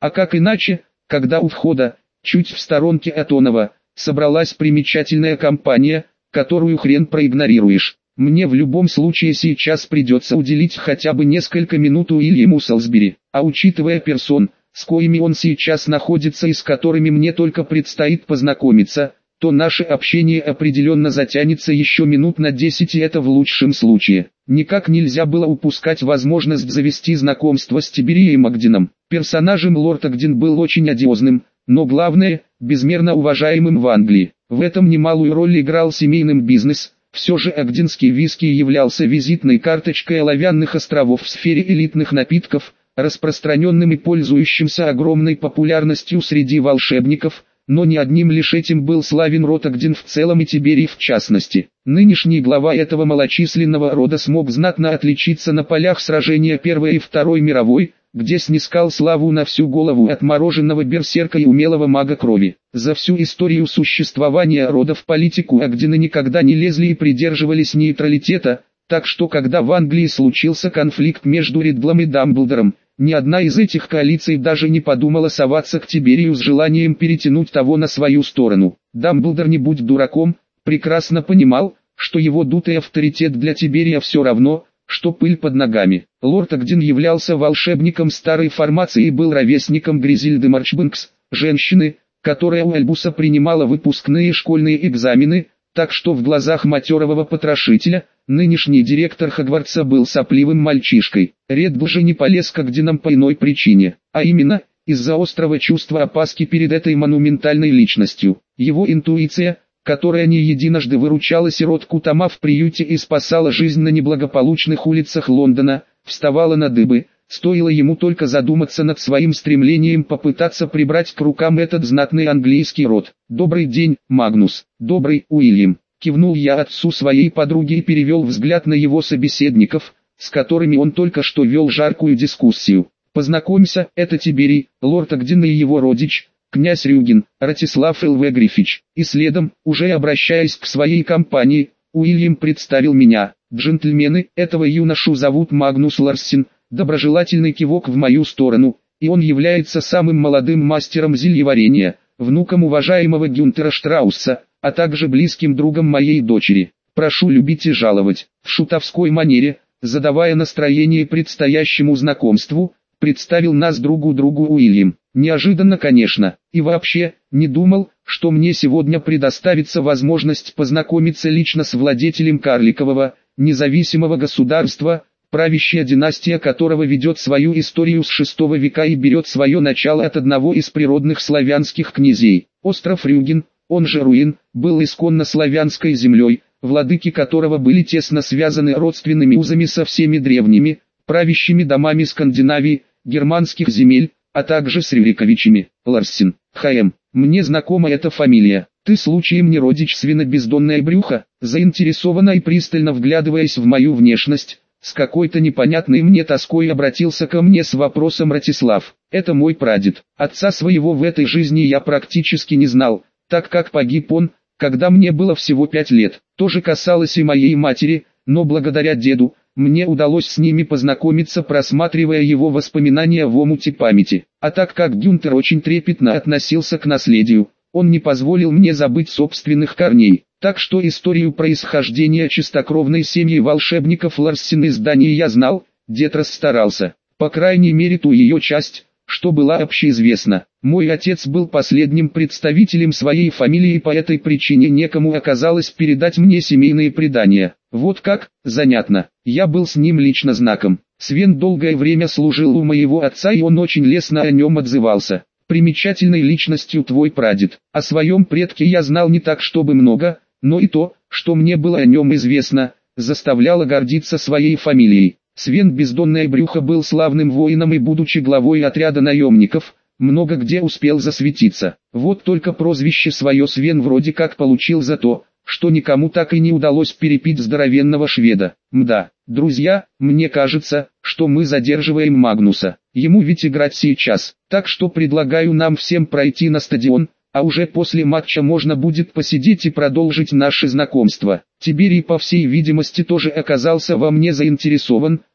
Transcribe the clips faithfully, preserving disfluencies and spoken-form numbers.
А как иначе, когда у входа, чуть в сторонке от оного, собралась примечательная компания, которую хрен проигнорируешь. Мне в любом случае сейчас придется уделить хотя бы несколько минут Уильяму Солсбери, а учитывая персон, с коими он сейчас находится и с которыми мне только предстоит познакомиться, то наше общение определенно затянется еще минут на десять, и это в лучшем случае. Никак нельзя было упускать возможность завести знакомство с Тиберием Агдином. Персонажем лорд Агдин был очень одиозным, но главное, безмерно уважаемым в Англии. В этом немалую роль играл семейный бизнес. Все же агдинский виски являлся визитной карточкой оловянных островов в сфере элитных напитков, распространенным и пользующимся огромной популярностью среди волшебников, но не одним лишь этим был славен род Агдин в целом и Тиберий в частности. Нынешний глава этого малочисленного рода смог знатно отличиться на полях сражения Первой и Второй мировой, где снискал славу на всю голову отмороженного берсерка и умелого мага крови. За всю историю существования рода в политику Агдины никогда не лезли и придерживались нейтралитета, так что когда в Англии случился конфликт между Ридлом и Дамблдором, ни одна из этих коалиций даже не подумала соваться к Тиберию с желанием перетянуть того на свою сторону. Дамблдор, не будь дураком, прекрасно понимал, что его дутый авторитет для Тиберия все равно, что пыль под ногами. Лорд Агдин являлся волшебником старой формации и был ровесником Гризильды Марчбэнкс, женщины, которая у Альбуса принимала выпускные школьные экзамены, так что в глазах матерого потрошителя, нынешний директор Хогвартса был сопливым мальчишкой. Реддл же не полез к Агдинам по иной причине, а именно, из-за острого чувства опаски перед этой монументальной личностью. Его интуиция, которая не единожды выручала сиротку Тома в приюте и спасала жизнь на неблагополучных улицах Лондона, вставала на дыбы, стоило ему только задуматься над своим стремлением попытаться прибрать к рукам этот знатный английский род. «Добрый день, Магнус». «Добрый, Уильям», — кивнул я отцу своей подруги и перевел взгляд на его собеседников, с которыми он только что вел жаркую дискуссию. «Познакомься, это Тиберий, лорд Агдин и его родич, князь Рюгин, Ратислав Элвегрифич». И следом, уже обращаясь к своей компании, Уильям представил меня. «Джентльмены, этого юношу зовут Магнус Ларсен». Доброжелательный кивок в мою сторону, и он является самым молодым мастером зельеварения, внуком уважаемого Гюнтера Штрауса, а также близким другом моей дочери. Прошу любить и жаловать. В шутовской манере, задавая настроение предстоящему знакомству, представил нас другу другу Уильям. Неожиданно, конечно, и вообще, не думал, что мне сегодня предоставится возможность познакомиться лично с владетелем карликового, независимого государства, правящая династия которого ведет свою историю с шестого века и берет свое начало от одного из природных славянских князей. Остров Рюген, он же Руин, был исконно славянской землей, владыки которого были тесно связаны родственными узами со всеми древними, правящими домами Скандинавии, германских земель, а также с Рюриковичами. Ларсен, Х.М. Мне знакома эта фамилия. Ты случаем не родич свинобездонное брюхо? Заинтересованно и пристально вглядываясь в мою внешность, с какой-то непонятной мне тоской обратился ко мне с вопросом Ратислав. Это мой прадед. Отца своего в этой жизни я практически не знал, так как погиб он, когда мне было всего пять лет. То же касалось и моей матери, но благодаря деду, мне удалось с ними познакомиться, просматривая его воспоминания в омуте памяти. А так как Гюнтер очень трепетно относился к наследию, он не позволил мне забыть собственных корней. Так что историю происхождения чистокровной семьи волшебников Ларсен из Дании я знал, дед расстарался. По крайней мере ту ее часть, что была общеизвестна. Мой отец был последним представителем своей фамилии, и по этой причине некому оказалось передать мне семейные предания. Вот как, занятно, я был с ним лично знаком. Свен долгое время служил у моего отца, и он очень лестно о нем отзывался. Примечательной личностью твой прадед. О своем предке я знал не так чтобы много, но и то, что мне было о нем известно, заставляло гордиться своей фамилией. Свен Бездонное Брюхо был славным воином и, будучи главой отряда наемников, много где успел засветиться. Вот только прозвище свое Свен вроде как получил за то, что никому так и не удалось перепить здоровенного шведа. Мда, друзья, мне кажется, что мы задерживаем Магнуса. Ему ведь играть сейчас, так что предлагаю нам всем пройти на стадион, а уже после матча можно будет посидеть и продолжить наше знакомство. Тиберий, по всей видимости, тоже оказался во мне заинтересован,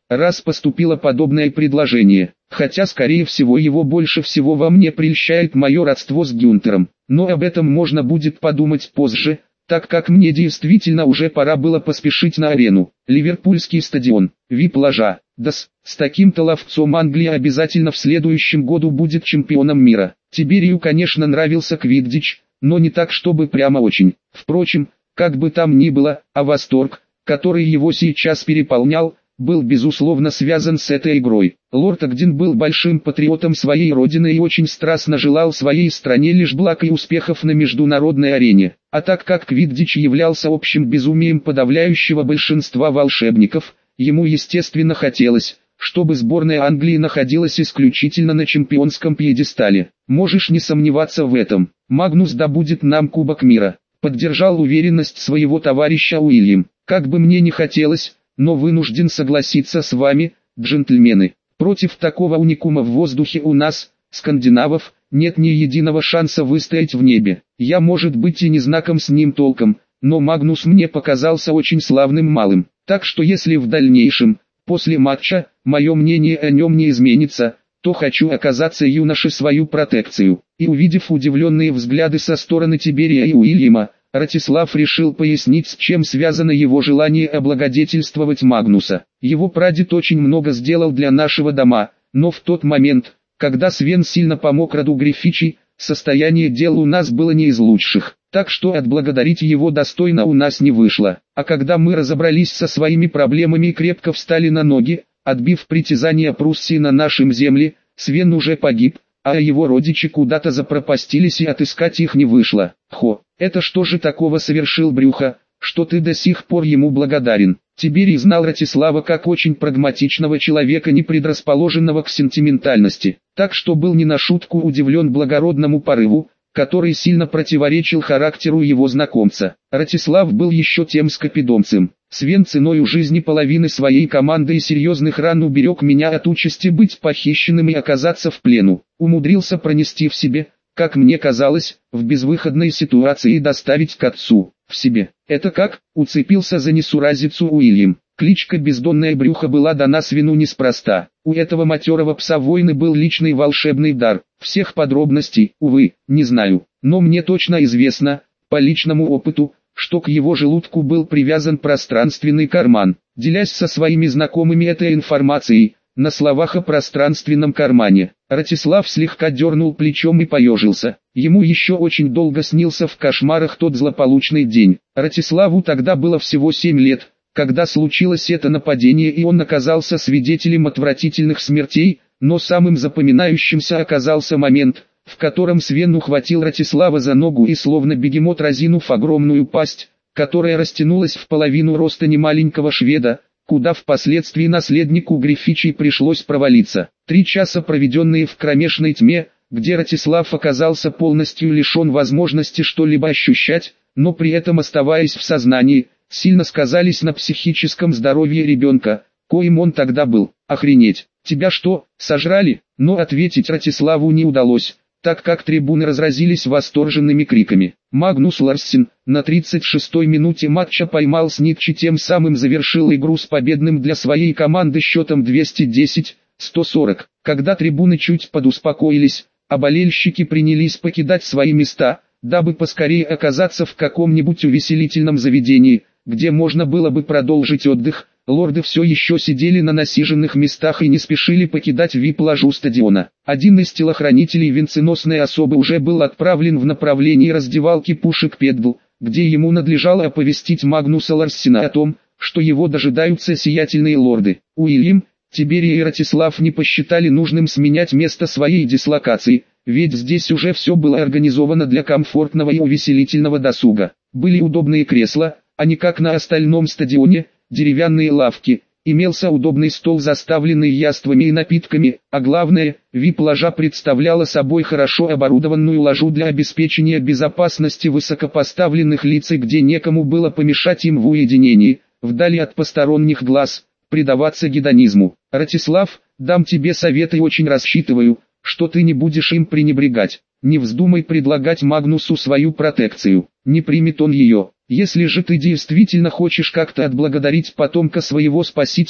раз поступило подобное предложение. Хотя скорее всего его больше всего во мне прельщает мое родство с Гюнтером. Но об этом можно будет подумать позже, так как мне действительно уже пора было поспешить на арену. Ливерпульский стадион, вип-ложа. Да с, с таким-то ловцом Англия обязательно в следующем году будет чемпионом мира. Тиберию, конечно, нравился квиддич, но не так, чтобы прямо очень. Впрочем, как бы там ни было, а восторг, который его сейчас переполнял, был безусловно связан с этой игрой. Лорд Эгдин был большим патриотом своей родины и очень страстно желал своей стране лишь благ и успехов на международной арене. А так как квиддич являлся общим безумием подавляющего большинства волшебников, ему естественно хотелось, чтобы сборная Англии находилась исключительно на чемпионском пьедестале. Можешь не сомневаться в этом. Магнус добудет нам Кубок мира. Поддержал уверенность своего товарища Уильям. Как бы мне не хотелось, но вынужден согласиться с вами, джентльмены. Против такого уникума в воздухе у нас, скандинавов, нет ни единого шанса выстоять в небе. Я, может быть, и не знаком с ним толком, но Магнус мне показался очень славным малым. Так что если в дальнейшем, после матча, мое мнение о нем не изменится, то хочу оказаться юноше свою протекцию. И увидев удивленные взгляды со стороны Тиберия и Уильяма, Ратислав решил пояснить, с чем связано его желание облагодетельствовать Магнуса. Его прадед очень много сделал для нашего дома, но в тот момент, когда Свен сильно помог роду Грифичи, состояние дел у нас было не из лучших, так что отблагодарить его достойно у нас не вышло. А когда мы разобрались со своими проблемами и крепко встали на ноги, отбив притязания Пруссии на нашем земле, Свен уже погиб, а его родичи куда-то запропастились и отыскать их не вышло. Хо, это что же такого совершил Брюхо, что ты до сих пор ему благодарен? Тиберий знал Ратислава как очень прагматичного человека, не предрасположенного к сентиментальности, так что был не на шутку удивлен благородному порыву, который сильно противоречил характеру его знакомца. Ратислав был еще тем скопидомцем. Свен ценою жизни половины своей команды и серьезных ран уберег меня от участи быть похищенным и оказаться в плену. Умудрился пронести в себе, как мне казалось, в безвыходной ситуации и доставить к отцу, в себе. Это как? Уцепился за несуразицу Уильям. Кличка «Бездонное брюхо» была дана Свену неспроста. У этого матерого пса войны был личный волшебный дар. Всех подробностей, увы, не знаю. Но мне точно известно, по личному опыту, что к его желудку был привязан пространственный карман. Делясь со своими знакомыми этой информацией, на словах о пространственном кармане, Ратислав слегка дернул плечом и поежился. Ему еще очень долго снился в кошмарах тот злополучный день. Ратиславу тогда было всего семь лет, когда случилось это нападение, и он оказался свидетелем отвратительных смертей, но самым запоминающимся оказался момент, в котором Свен ухватил Ратислава за ногу и словно бегемот, разинув огромную пасть, которая растянулась в половину роста немаленького шведа, куда впоследствии наследнику Грифичи пришлось провалиться. Три часа, проведенные в кромешной тьме, где Ратислав оказался полностью лишен возможности что-либо ощущать, но при этом оставаясь в сознании, сильно сказались на психическом здоровье ребенка, коим он тогда был. Охренеть, тебя что, сожрали? Но ответить Ратиславу не удалось, так как трибуны разразились восторженными криками. Магнус Ларсен на тридцать шестой минуте матча поймал Снитчи, тем самым завершил игру с победным для своей команды счетом двести десять — сто сорок. Когда трибуны чуть подуспокоились, а болельщики принялись покидать свои места, дабы поскорее оказаться в каком-нибудь увеселительном заведении, где можно было бы продолжить отдых, лорды все еще сидели на насиженных местах и не спешили покидать вип-ложу стадиона. Один из телохранителей венценосной особы уже был отправлен в направлении раздевалки Пушек Педл, где ему надлежало оповестить Магнуса Ларсена о том, что его дожидаются сиятельные лорды. Уильям, Тиберий и Ратислав не посчитали нужным сменять место своей дислокации, ведь здесь уже все было организовано для комфортного и увеселительного досуга. Были удобные кресла, а не как на остальном стадионе, деревянные лавки, имелся удобный стол, заставленный яствами и напитками, а главное, вип-ложа представляла собой хорошо оборудованную ложу для обеспечения безопасности высокопоставленных лиц, где некому было помешать им в уединении, вдали от посторонних глаз, предаваться гедонизму. Ратислав, дам тебе совет и очень рассчитываю, что ты не будешь им пренебрегать. Не вздумай предлагать Магнусу свою протекцию, не примет он ее. Если же ты действительно хочешь как-то отблагодарить потомка своего спасителя,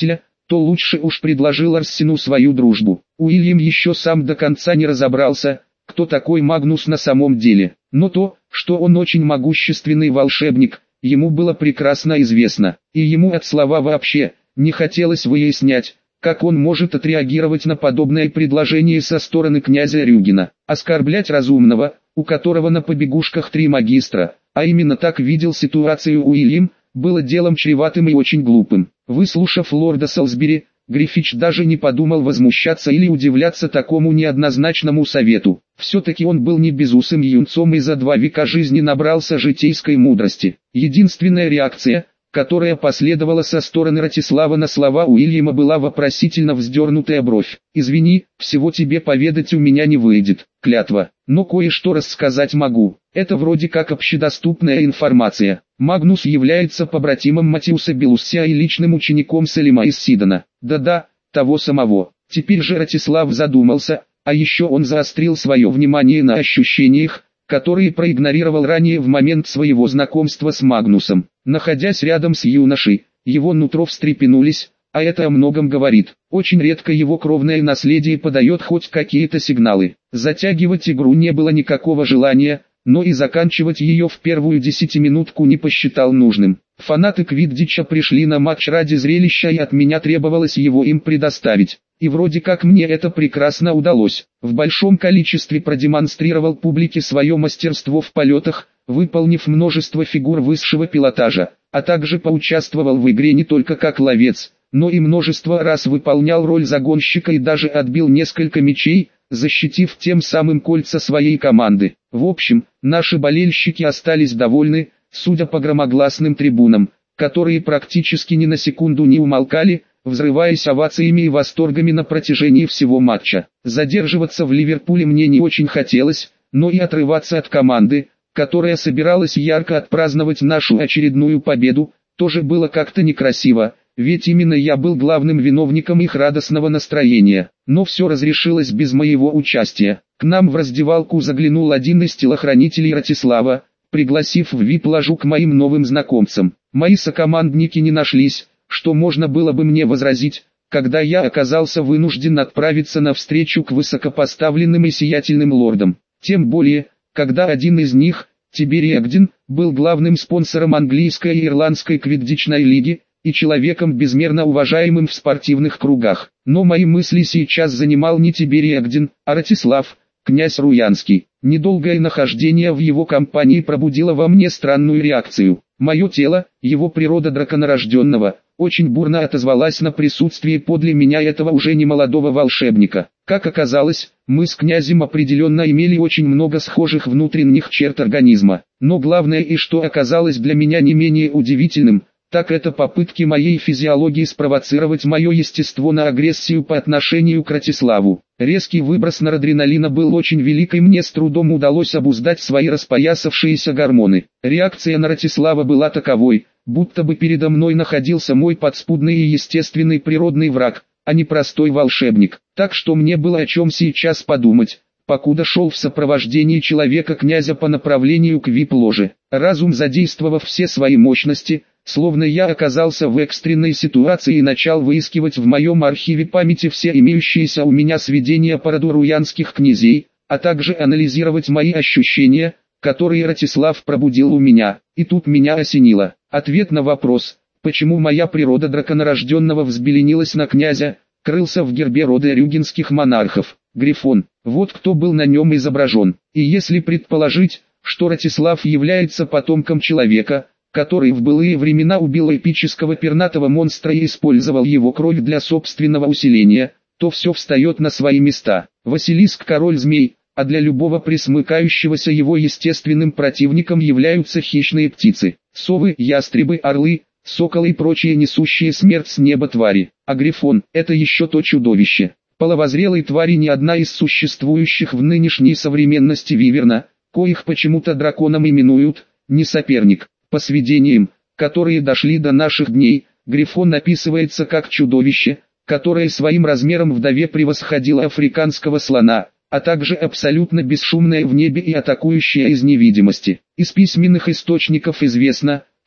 то лучше уж предложил Арсену свою дружбу. Уильям еще сам до конца не разобрался, кто такой Магнус на самом деле, но то, что он очень могущественный волшебник, ему было прекрасно известно, и ему от слова вообще не хотелось выяснять, как он может отреагировать на подобное предложение со стороны князя Рюгина. Оскорблять разумного, у которого на побегушках три магистра, а именно так видел ситуацию Уильям, было делом чреватым и очень глупым. Выслушав лорда Солсбери, Гриффич даже не подумал возмущаться или удивляться такому неоднозначному совету. Все-таки он был не безусым юнцом и за два века жизни набрался житейской мудрости. Единственная реакция, которая последовала со стороны Ратислава на слова Уильяма, была вопросительно вздернутая бровь. «Извини, всего тебе поведать у меня не выйдет, клятва, но кое-что рассказать могу. Это вроде как общедоступная информация. Магнус является побратимом Матиуса Белуссия и личным учеником Салима из Сидона. Да-да, того самого». Теперь же Ратислав задумался, а еще он заострил свое внимание на ощущениях, которые проигнорировал ранее в момент своего знакомства с Магнусом. Находясь рядом с юношей, его нутро встрепенулись, а это о многом говорит. Очень редко его кровное наследие подает хоть какие-то сигналы. Затягивать игру не было никакого желания, но и заканчивать ее в первую десятиминутку не посчитал нужным. Фанаты Квиддича пришли на матч ради зрелища, и от меня требовалось его им предоставить. И вроде как мне это прекрасно удалось. В большом количестве продемонстрировал публике свое мастерство в полетах, выполнив множество фигур высшего пилотажа, а также поучаствовал в игре не только как ловец, но и множество раз выполнял роль загонщика и даже отбил несколько мячей, защитив тем самым кольца своей команды. В общем, наши болельщики остались довольны, судя по громогласным трибунам, которые практически ни на секунду не умолкали, взрываясь овациями и восторгами на протяжении всего матча. Задерживаться в Ливерпуле мне не очень хотелось, но и отрываться от команды, которая собиралась ярко отпраздновать нашу очередную победу, тоже было как-то некрасиво, ведь именно я был главным виновником их радостного настроения. Но все разрешилось без моего участия. К нам в раздевалку заглянул один из телохранителей Ратислава, пригласив в ви ай пи-ложу к моим новым знакомцам. Мои сокомандники не нашлись, что можно было бы мне возразить, когда я оказался вынужден отправиться на встречу к высокопоставленным и сиятельным лордам. Тем более, когда один из них, Тиберий Эгден, был главным спонсором английской и ирландской квиддичной лиги, и человеком безмерно уважаемым в спортивных кругах. Но мои мысли сейчас занимал не Тиберий Эгден, а Ратислав, князь Руянский. Недолгое нахождение в его компании пробудило во мне странную реакцию. Мое тело, его природа драконорожденного, очень бурно отозвалась на присутствие подле меня этого уже немолодого волшебника. Как оказалось, мы с князем определенно имели очень много схожих внутренних черт организма. Но главное, и что оказалось для меня не менее удивительным, так это попытки моей физиологии спровоцировать мое естество на агрессию по отношению к Ратиславу. Резкий выброс норадреналина был очень велик, и мне с трудом удалось обуздать свои распоясавшиеся гормоны. Реакция на Ратислава была таковой, будто бы передо мной находился мой подспудный и естественный природный враг, а не простой волшебник. Так что мне было о чем сейчас подумать, покуда шел в сопровождении человека-князя по направлению к ви ай пи-ложе. Разум, задействовав все свои мощности, словно я оказался в экстренной ситуации и начал выискивать в моем архиве памяти все имеющиеся у меня сведения по роду руянских князей, а также анализировать мои ощущения, которые Ратислав пробудил у меня. И тут меня осенило. Ответ на вопрос, почему моя природа драконорожденного взбеленилась на князя, крылся в гербе рода рюгенских монархов. Грифон. Вот кто был на нем изображен. И если предположить, что Ратислав является потомком человека, который в былые времена убил эпического пернатого монстра и использовал его кровь для собственного усиления, то все встает на свои места. Василиск — король змей, а для любого присмыкающегося его естественным противником являются хищные птицы, совы, ястребы, орлы, соколы и прочие несущие смерть с неба твари. А Грифон — это еще то чудовище. Половозрелой твари ни одна из существующих в нынешней современности виверна, коих почему-то драконом именуют, не соперник. По сведениям, которые дошли до наших дней, Грифон описывается как чудовище, которое своим размером вдове превосходило африканского слона, а также абсолютно бесшумное в небе и атакующее из невидимости. Из письменных источников известно,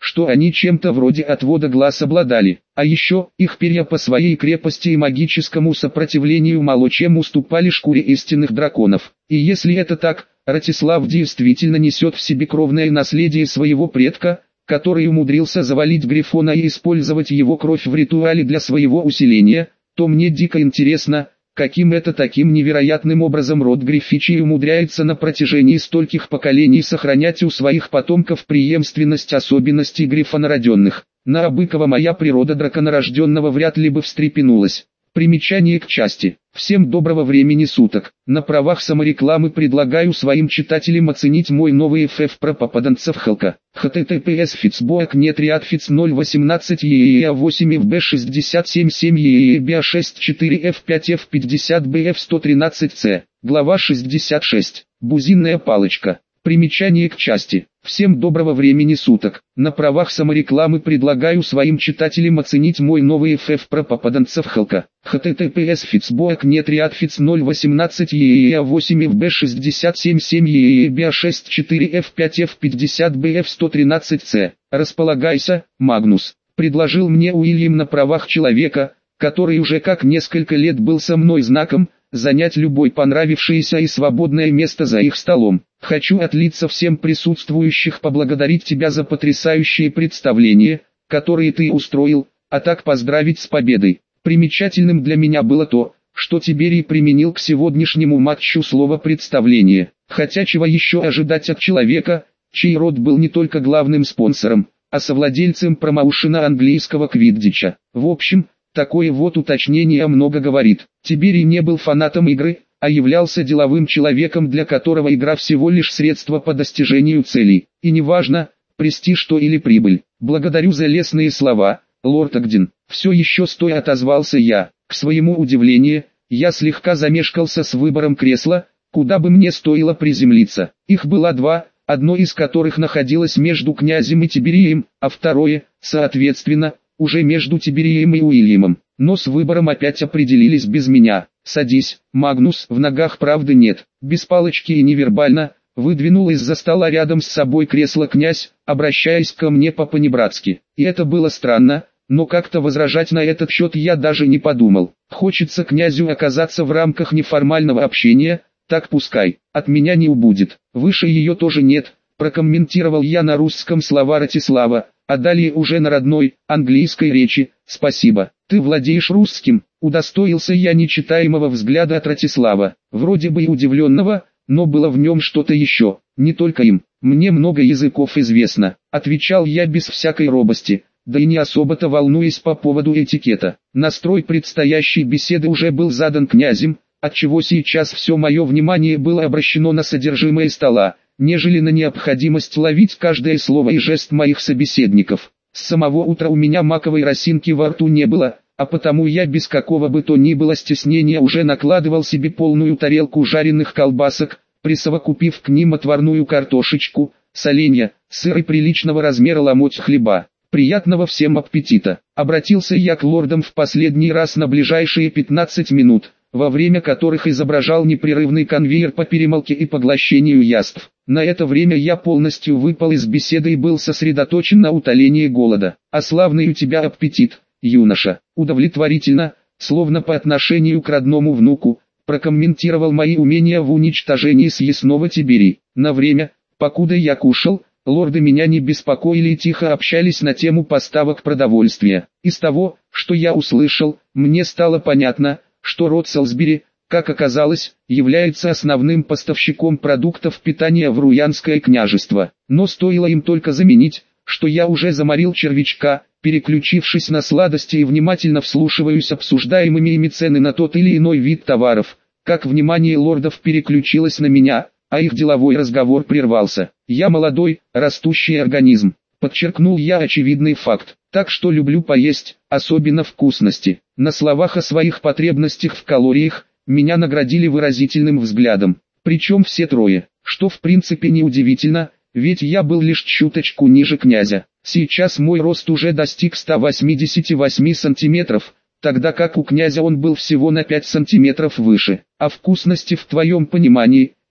что они чем-то вроде отвода глаз обладали. А еще, их перья по своей крепости и магическому сопротивлению мало чем уступали шкуре истинных драконов. И если это так, Ратислав действительно несет в себе кровное наследие своего предка, который умудрился завалить Грифона и использовать его кровь в ритуале для своего усиления, то мне дико интересно, каким это таким невероятным образом род Гриффичей умудряется на протяжении стольких поколений сохранять у своих потомков преемственность особенностей грифонорожденных. На Абыкова моя природа драконорожденного вряд ли бы встрепенулась. Примечание к части. Всем доброго времени суток. На правах саморекламы предлагаю своим читателям оценить мой новый эф эф про попаданцев Халка. https фицбоак нет риадфиц ноль восемнадцать ееа восемь эф бэ шестьдесят семь семь ееа биа шесть четыре эф пять эф пятьдесят бэ эф сто тринадцать цэ. Глава шестьдесят шесть. Бузинная палочка. Примечание к части. Всем доброго времени суток. На правах саморекламы предлагаю своим читателям оценить мой новый эф эф про попаданцев Халка. https фицбоак нет риадфиц ноль восемнадцать ееа восемь эф бэ шестьдесят семь семь ееа биа шесть четыре эф пять эф пятьдесят бэ эф сто тринадцать цэ. Располагайся, Магнус. Предложил мне Уильям на правах человека, который уже как несколько лет был со мной знаком, занять любое понравившееся и свободное место за их столом. Хочу от лица всем присутствующих поблагодарить тебя за потрясающие представления, которые ты устроил, а так поздравить с победой. Примечательным для меня было то, что Тиберий применил к сегодняшнему матчу слово «представление». Хотя чего еще ожидать от человека, чей род был не только главным спонсором, а совладельцем промоушена английского квиддича. В общем, такое вот уточнение много говорит. Тиберий не был фанатом игры, а являлся деловым человеком, для которого игра всего лишь средство по достижению целей. И неважно, престиж то или прибыль. Благодарю за лестные слова, лорд Агдин. Все еще стоя отозвался я. К своему удивлению, я слегка замешкался с выбором кресла, куда бы мне стоило приземлиться. Их было два, одно из которых находилось между князем и Тиберием, а второе, соответственно, уже между Тиберием и Уильямом. Но с выбором опять определились без меня. «Садись, Магнус», в ногах правды нет. Без палочки и невербально, выдвинул из-за стола рядом с собой кресло князь, обращаясь ко мне по-понебратски. И это было странно, но как-то возражать на этот счет я даже не подумал. Хочется князю оказаться в рамках неформального общения, так пускай, от меня не убудет. Выше ее тоже нет, прокомментировал я на русском слова Ратислава, а далее уже на родной, английской речи. «Спасибо, ты владеешь русским», удостоился я нечитаемого взгляда от Ратислава, вроде бы и удивленного, но было в нем что-то еще, не только им. «Мне много языков известно», отвечал я без всякой робости, да и не особо-то волнуясь по поводу этикета. Настрой предстоящей беседы уже был задан князем, отчего сейчас все мое внимание было обращено на содержимое стола, нежели на необходимость ловить каждое слово и жест моих собеседников. С самого утра у меня маковой росинки во рту не было, а потому я без какого бы то ни было стеснения уже накладывал себе полную тарелку жареных колбасок, присовокупив к ним отварную картошечку, соленья, сыр и приличного размера ломоть хлеба. «Приятного всем аппетита!» Обратился я к лордам в последний раз на ближайшие пятнадцать минут, во время которых изображал непрерывный конвейер по перемалке и поглощению яств. На это время я полностью выпал из беседы и был сосредоточен на утолении голода. «А славный у тебя аппетит, юноша!» Удовлетворительно, словно по отношению к родному внуку, прокомментировал мои умения в уничтожении съестного Тиберий. На время, покуда я кушал, лорды меня не беспокоили и тихо общались на тему поставок продовольствия. Из того, что я услышал, мне стало понятно, что род Солсбери, как оказалось, является основным поставщиком продуктов питания в Руянское княжество. Но стоило им только заменить, что я уже заморил червячка, переключившись на сладости и внимательно вслушиваюсь обсуждаемыми ими цены на тот или иной вид товаров, как внимание лордов переключилось на меня, а их деловой разговор прервался. «Я молодой, растущий организм», подчеркнул я очевидный факт, так что люблю поесть, особенно вкусности. На словах о своих потребностях в калориях, меня наградили выразительным взглядом, причем все трое, что в принципе не удивительно, ведь я был лишь чуточку ниже князя. Сейчас мой рост уже достиг ста восьмидесяти восьми сантиметров, тогда как у князя он был всего на пять сантиметров выше. А вкусности в твоем понимании,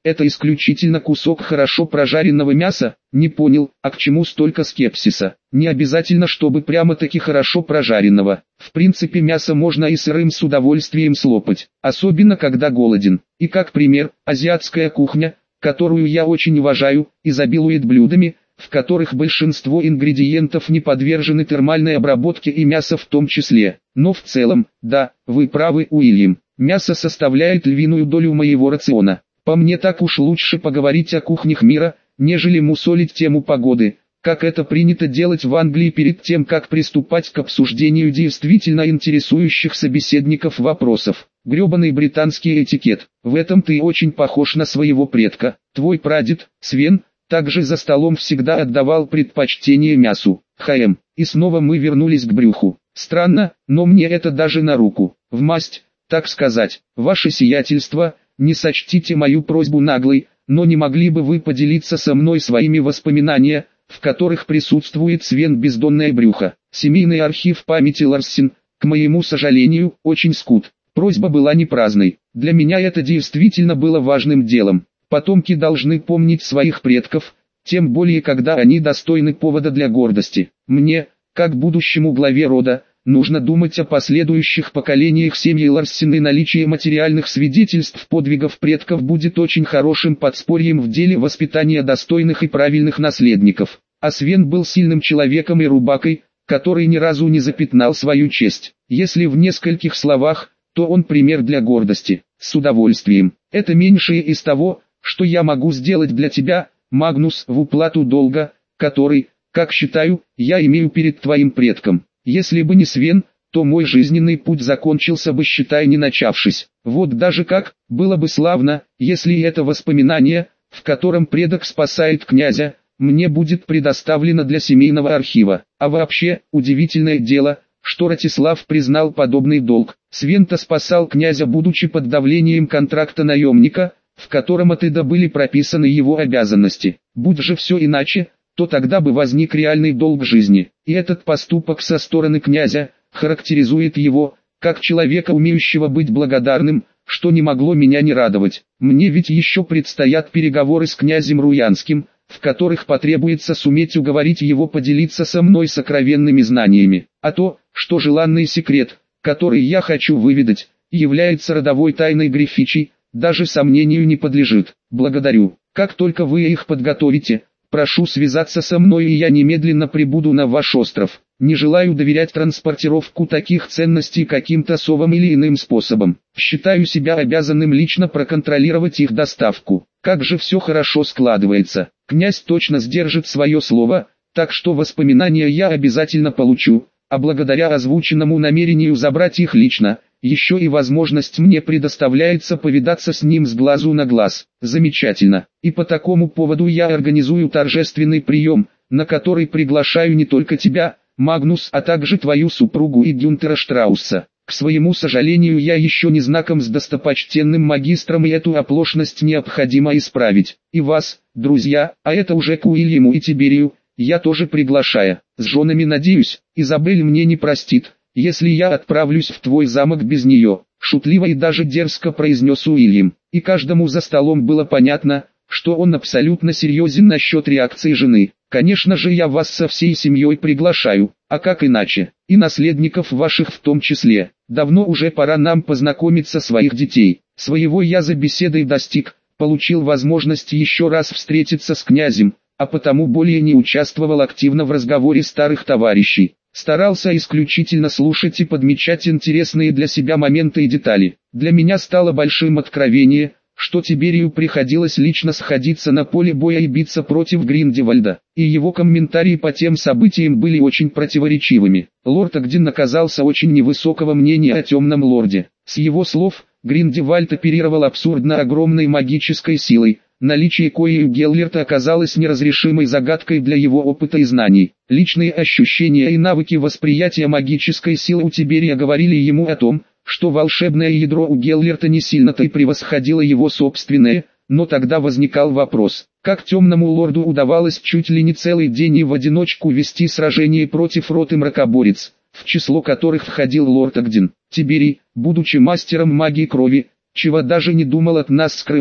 это исключительно кусок хорошо прожаренного мяса? Не понял, а к чему столько скепсиса? Не обязательно, чтобы прямо-таки хорошо прожаренного. В принципе, мясо можно и сырым с удовольствием слопать, особенно когда голоден. И как пример, азиатская кухня, которую я очень уважаю, изобилует блюдами, в которых большинство ингредиентов не подвержены термальной обработке и мясо в том числе. Но в целом, да, вы правы, Уильям, мясо составляет львиную долю моего рациона. По мне так уж лучше поговорить о кухнях мира, нежели мусолить тему погоды, как это принято делать в Англии перед тем, как приступать к обсуждению действительно интересующих собеседников вопросов. Грёбаный британский этикет. В этом ты очень похож на своего предка. Твой прадед, Свен, также за столом всегда отдавал предпочтение мясу. Хм. И снова мы вернулись к брюху. Странно, но мне это даже на руку. В масть, так сказать. Ваше сиятельство, не сочтите мою просьбу наглой, но не могли бы вы поделиться со мной своими воспоминаниями, в которых присутствует Свен бездонное брюхо. Семейный архив памяти Ларсен, к моему сожалению, очень скуд. Просьба была не праздной. Для меня это действительно было важным делом. Потомки должны помнить своих предков, тем более когда они достойны повода для гордости. Мне, как будущему главе рода, нужно думать о последующих поколениях семьи Ларсен, и наличие материальных свидетельств подвигов предков будет очень хорошим подспорьем в деле воспитания достойных и правильных наследников. А Свен был сильным человеком и рубакой, который ни разу не запятнал свою честь. Если в нескольких словах, то он пример для гордости. С удовольствием. Это меньшее из того, что я могу сделать для тебя, Магнус, в уплату долга, который, как считаю, я имею перед твоим предком. Если бы не Свен, то мой жизненный путь закончился бы, считай, не начавшись. Вот даже как, было бы славно, если это воспоминание, в котором предок спасает князя, мне будет предоставлено для семейного архива. А вообще, удивительное дело, что Ратислав признал подобный долг. Свен-то спасал князя, будучи под давлением контракта наемника, в котором от Ида были прописаны его обязанности. Будь же все иначе, то тогда бы возник реальный долг жизни. И этот поступок со стороны князя характеризует его, как человека, умеющего быть благодарным, что не могло меня не радовать. Мне ведь еще предстоят переговоры с князем Руянским, в которых потребуется суметь уговорить его поделиться со мной сокровенными знаниями. А то, что желанный секрет, который я хочу выведать, является родовой тайной Грифичей, даже сомнению не подлежит. Благодарю. Как только вы их подготовите, прошу связаться со мной, и я немедленно прибуду на ваш остров. Не желаю доверять транспортировку таких ценностей каким-то совам или иным способом. Считаю себя обязанным лично проконтролировать их доставку. Как же все хорошо складывается. Князь точно сдержит свое слово, так что воспоминания я обязательно получу, а благодаря озвученному намерению забрать их лично, еще и возможность мне предоставляется повидаться с ним с глазу на глаз. Замечательно. И по такому поводу я организую торжественный прием, на который приглашаю не только тебя, Магнус, а также твою супругу и Гюнтера Штрауса. К своему сожалению, я еще не знаком с достопочтенным магистром, и эту оплошность необходимо исправить. И вас, друзья, а это уже к Уильяму и Тиберию, я тоже приглашаю. С женами, надеюсь, Изабель мне не простит, если я отправлюсь в твой замок без нее. Шутливо и даже дерзко произнес Уильям. И каждому за столом было понятно, что он абсолютно серьезен насчет реакции жены. Конечно же, я вас со всей семьей приглашаю, а как иначе, и наследников ваших в том числе. Давно уже пора нам познакомиться своих детей. Своего я за беседой достиг, получил возможность еще раз встретиться с князем, а потому более не участвовал активно в разговоре старых товарищей. Старался исключительно слушать и подмечать интересные для себя моменты и детали. Для меня стало большим откровением, что Тиберию приходилось лично сходиться на поле боя и биться против Гриндевальда, и его комментарии по тем событиям были очень противоречивыми. Лорд Эгдин оказался очень невысокого мнения о Темном Лорде. С его слов, Гриндевальд оперировал абсурдно огромной магической силой, наличие коей у Геллерта оказалось неразрешимой загадкой для его опыта и знаний. Личные ощущения и навыки восприятия магической силы у Тиберия говорили ему о том, что волшебное ядро у Геллерта не сильно-то и превосходило его собственное, но тогда возникал вопрос, как Темному Лорду удавалось чуть ли не целый день и в одиночку вести сражение против роты мракоборец, в число которых входил лорд Эгдин. Тиберий, будучи мастером магии крови, чего даже не думал от нас скрывать,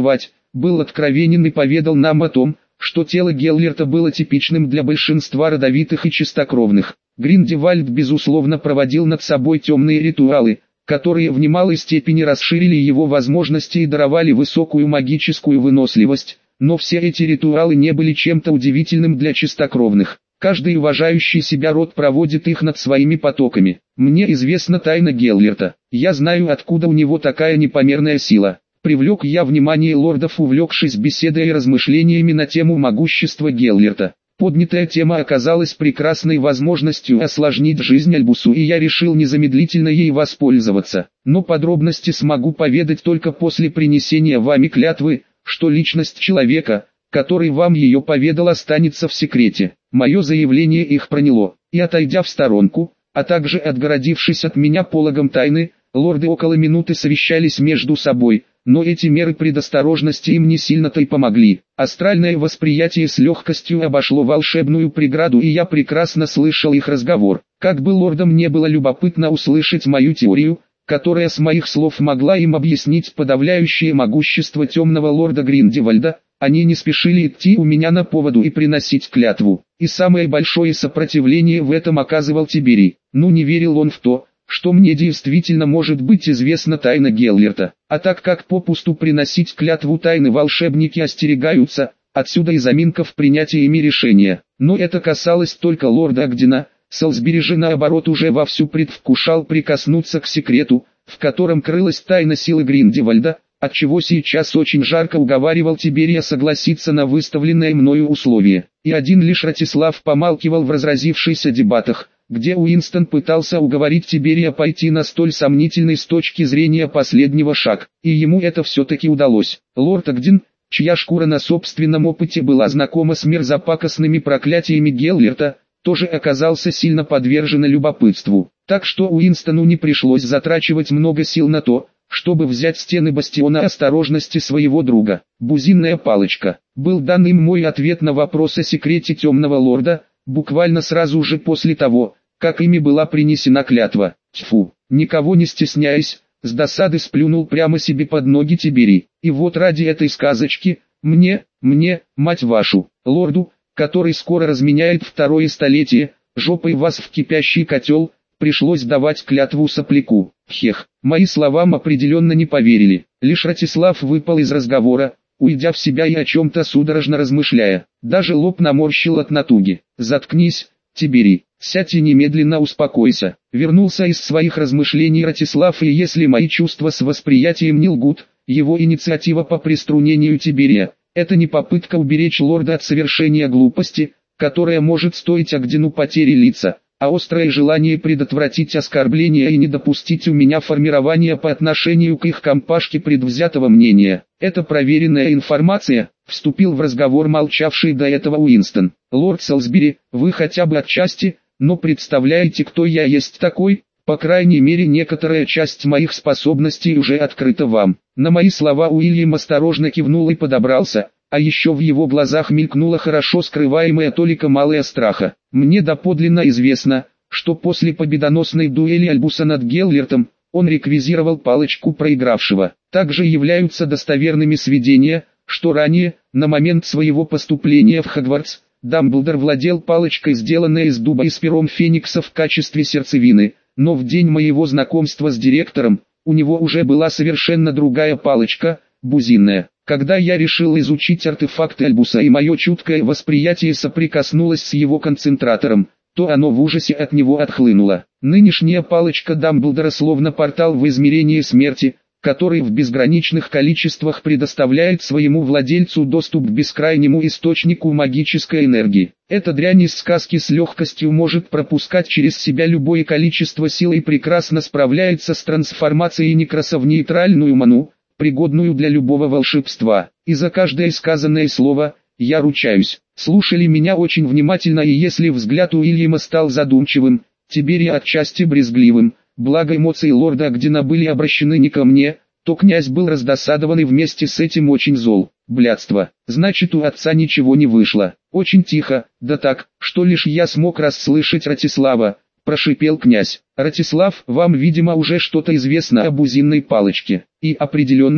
был откровенен и поведал нам о том, что тело Геллерта было типичным для большинства родовитых и чистокровных. Гриндевальд безусловно проводил над собой темные ритуалы, которые в немалой степени расширили его возможности и даровали высокую магическую выносливость, но все эти ритуалы не были чем-то удивительным для чистокровных. Каждый уважающий себя род проводит их над своими потоками. Мне известна тайна Геллерта. Я знаю, откуда у него такая непомерная сила. Привлек я внимание лордов, увлекшись беседой и размышлениями на тему могущества Геллерта. Поднятая тема оказалась прекрасной возможностью осложнить жизнь Альбусу, и я решил незамедлительно ей воспользоваться. Но подробности смогу поведать только после принесения вами клятвы, что личность человека, который вам ее поведал, останется в секрете. Мое заявление их проняло, и отойдя в сторонку, а также отгородившись от меня пологом тайны, лорды около минуты совещались между собой, но эти меры предосторожности им не сильно-то и помогли. Астральное восприятие с легкостью обошло волшебную преграду, и я прекрасно слышал их разговор. Как бы лордам не было любопытно услышать мою теорию, которая с моих слов могла им объяснить подавляющее могущество темного лорда Гриндевальда, они не спешили идти у меня на поводу и приносить клятву. И самое большое сопротивление в этом оказывал Тиберий. Ну, не верил он в то, что мне действительно может быть известна тайна Геллерта. А так как попусту приносить клятву тайны волшебники остерегаются, отсюда и заминка в принятии ими решения. Но это касалось только лорда Агдена. Солсбери же наоборот уже вовсю предвкушал прикоснуться к секрету, в котором крылась тайна силы Гриндевальда, отчего сейчас очень жарко уговаривал Тиберия согласиться на выставленное мною условие. И один лишь Ратислав помалкивал в разразившихся дебатах, где Уинстон пытался уговорить Тиберия пойти на столь сомнительный с точки зрения последнего шаг, и ему это все-таки удалось. Лорд Агден, чья шкура на собственном опыте была знакома с мерзопакостными проклятиями Геллерта, тоже оказался сильно подвержен любопытству. Так что Уинстону не пришлось затрачивать много сил на то, чтобы взять стены бастиона осторожности своего друга. Бузинная палочка. Был дан им мой ответ на вопрос о секрете темного лорда, буквально сразу же после того, как ими была принесена клятва. Тьфу, никого не стесняясь, с досады сплюнул прямо себе под ноги Тиберий. И вот ради этой сказочки, мне, мне, мать вашу, лорду, который скоро разменяет второе столетие, жопой вас в кипящий котел, пришлось давать клятву сопляку. Хех, мои словам определенно не поверили. Лишь Ратислав выпал из разговора, уйдя в себя и о чем-то судорожно размышляя. Даже лоб наморщил от натуги. Заткнись, Тиберий, сядь и немедленно успокойся. Вернулся из своих размышлений Ратислав, и если мои чувства с восприятием не лгут, его инициатива по приструнению Тиберия — это не попытка уберечь лорда от совершения глупости, которая может стоить Агдену потери лица, а острое желание предотвратить оскорбления и не допустить у меня формирования по отношению к их компашке предвзятого мнения. Это проверенная информация, вступил в разговор молчавший до этого Уинстон. Лорд Солсбери, вы хотя бы отчасти, но представляете, кто я есть такой? По крайней мере, некоторая часть моих способностей уже открыта вам. На мои слова Уильям осторожно кивнул и подобрался, а еще в его глазах мелькнула хорошо скрываемая толика малая страха. Мне доподлинно известно, что после победоносной дуэли Альбуса над Геллертом, он реквизировал палочку проигравшего. Также являются достоверными сведения, что ранее, на момент своего поступления в Хогвартс, Дамблдор владел палочкой, сделанной из дуба и с пером феникса в качестве сердцевины, но в день моего знакомства с директором, у него уже была совершенно другая палочка, бузинная. Когда я решил изучить артефакты Альбуса и мое чуткое восприятие соприкоснулось с его концентратором, то оно в ужасе от него отхлынуло. Нынешняя палочка Дамблдора словно портал в измерение смерти, который в безграничных количествах предоставляет своему владельцу доступ к бескрайнему источнику магической энергии. Эта дрянь из сказки с легкостью может пропускать через себя любое количество сил и прекрасно справляется с трансформацией некроса в нейтральную ману, пригодную для любого волшебства. И за каждое сказанное слово, я ручаюсь, слушали меня очень внимательно, и если взгляд Уильяма стал задумчивым, Тиберий отчасти брезгливым, благо эмоции лорда Агдена были обращены не ко мне, то князь был раздосадован и вместе с этим очень зол. Блядство. Значит, у отца ничего не вышло. Очень тихо, да так, что лишь я смог расслышать Ратислава, прошипел князь. Ратислав, вам, видимо, уже что-то известно о бузинной палочке. И определенно,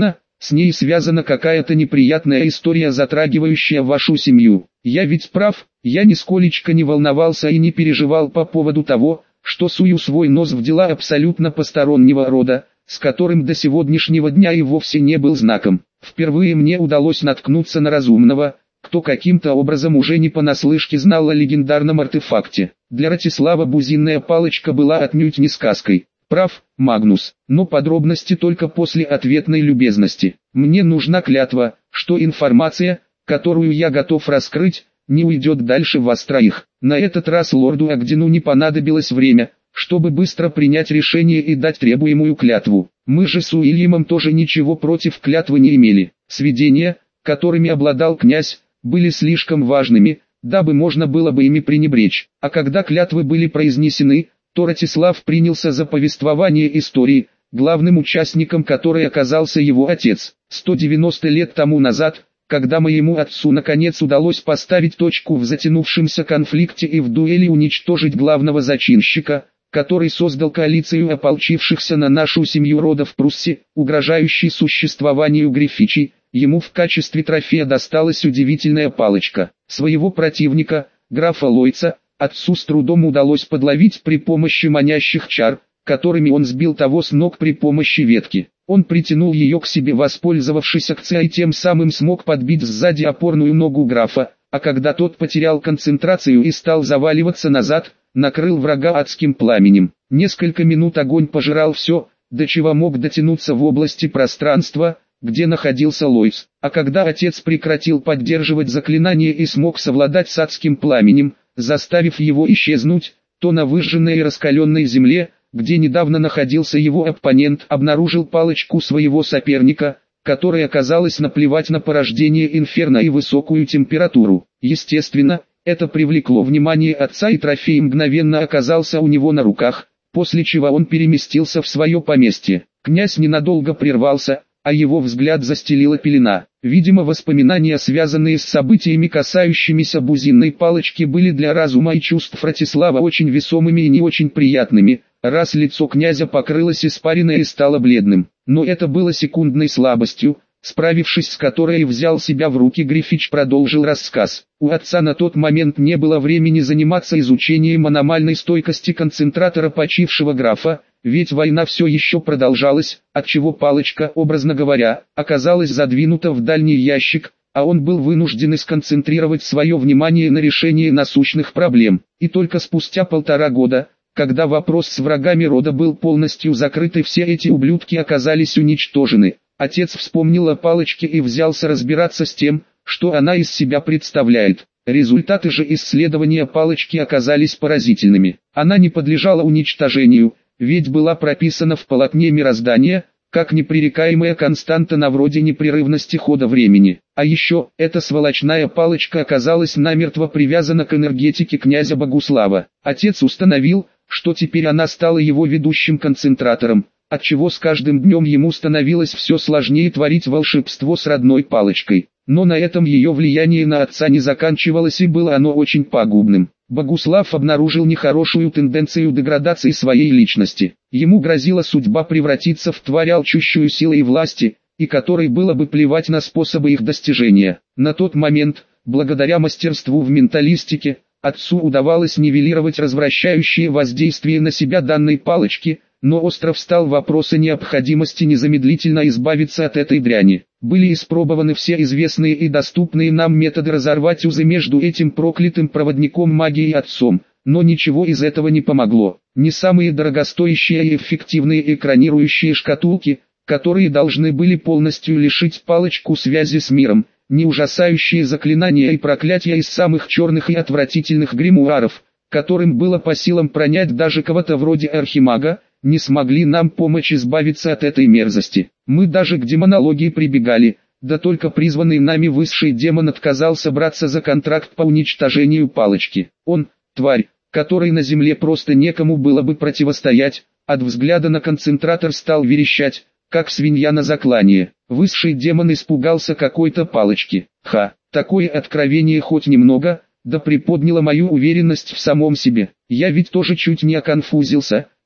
с ней связана какая-то неприятная история, затрагивающая вашу семью. Я ведь прав, я нисколечко не волновался и не переживал по поводу того, что сую свой нос в дела абсолютно постороннего рода, с которым до сегодняшнего дня и вовсе не был знаком. Впервые мне удалось наткнуться на разумного, кто каким-то образом уже не понаслышке знал о легендарном артефакте. Для Ратислава бузинная палочка была отнюдь не сказкой. Прав, Магнус, но подробности только после ответной любезности. Мне нужна клятва, что информация, которую я готов раскрыть, не уйдет дальше вас троих. На этот раз лорду Агдину не понадобилось время, чтобы быстро принять решение и дать требуемую клятву. Мы же с Уильямом тоже ничего против клятвы не имели. Сведения, которыми обладал князь, были слишком важными, дабы можно было бы ими пренебречь. А когда клятвы были произнесены, то Ратислав принялся за повествование истории, главным участником которой оказался его отец. сто девяносто лет тому назад, когда моему отцу наконец удалось поставить точку в затянувшемся конфликте и в дуэли уничтожить главного зачинщика, который создал коалицию ополчившихся на нашу семью рода в Пруссе, угрожающей существованию Грифичей, ему в качестве трофея досталась удивительная палочка. Своего противника, графа Лойца, отцу с трудом удалось подловить при помощи манящих чар, которыми он сбил того с ног при помощи ветки. Он притянул ее к себе, воспользовавшись акцией, и тем самым смог подбить сзади опорную ногу графа, а когда тот потерял концентрацию и стал заваливаться назад, накрыл врага адским пламенем. Несколько минут огонь пожирал все, до чего мог дотянуться в области пространства, где находился Лойс. А когда отец прекратил поддерживать заклинание и смог совладать с адским пламенем, заставив его исчезнуть, то на выжженной и раскаленной земле, где недавно находился его оппонент, обнаружил палочку своего соперника, которой оказалось наплевать на порождение инферно и высокую температуру. Естественно, это привлекло внимание отца, и трофей мгновенно оказался у него на руках, после чего он переместился в свое поместье. Князь ненадолго прервался, а его взгляд застелила пелена. Видимо, воспоминания, связанные с событиями, касающимися бузинной палочки, были для разума и чувств Ратислава очень весомыми и не очень приятными, раз лицо князя покрылось испариной и стало бледным. Но это было секундной слабостью, справившись с которой взял себя в руки, Грифич продолжил рассказ. У отца на тот момент не было времени заниматься изучением аномальной стойкости концентратора почившего графа, ведь война все еще продолжалась, отчего палочка, образно говоря, оказалась задвинута в дальний ящик, а он был вынужден сконцентрировать свое внимание на решении насущных проблем. И только спустя полтора года, когда вопрос с врагами рода был полностью закрыт и все эти ублюдки оказались уничтожены, отец вспомнил о палочке и взялся разбираться с тем, что она из себя представляет. Результаты же исследования палочки оказались поразительными. Она не подлежала уничтожению, ведь была прописана в полотне мироздания, как непререкаемая константа на вроде непрерывности хода времени. А еще, эта сволочная палочка оказалась намертво привязана к энергетике князя Богуслава. Отец установил, что теперь она стала его ведущим концентратором, отчего с каждым днем ему становилось все сложнее творить волшебство с родной палочкой. Но на этом ее влияние на отца не заканчивалось, и было оно очень пагубным. Богуслав обнаружил нехорошую тенденцию деградации своей личности. Ему грозила судьба превратиться в тварь, алчущую силой и власти, и которой было бы плевать на способы их достижения. На тот момент, благодаря мастерству в менталистике, отцу удавалось нивелировать развращающее воздействие на себя данной палочки, но остро встал вопрос о необходимости незамедлительно избавиться от этой дряни. Были испробованы все известные и доступные нам методы разорвать узы между этим проклятым проводником магии и отцом, но ничего из этого не помогло. Ни самые дорогостоящие и эффективные экранирующие шкатулки, которые должны были полностью лишить палочку связи с миром, ни ужасающие заклинания и проклятия из самых черных и отвратительных гримуаров, которым было по силам пронять даже кого-то вроде архимага, не смогли нам помочь избавиться от этой мерзости. Мы даже к демонологии прибегали, да только призванный нами высший демон отказался браться за контракт по уничтожению палочки. Он, тварь, которой на земле просто некому было бы противостоять, от взгляда на концентратор стал верещать, как свинья на заклание. Высший демон испугался какой-то палочки. Ха, такое откровение хоть немного, да приподняло мою уверенность в самом себе. Я ведь тоже чуть не оконфузился,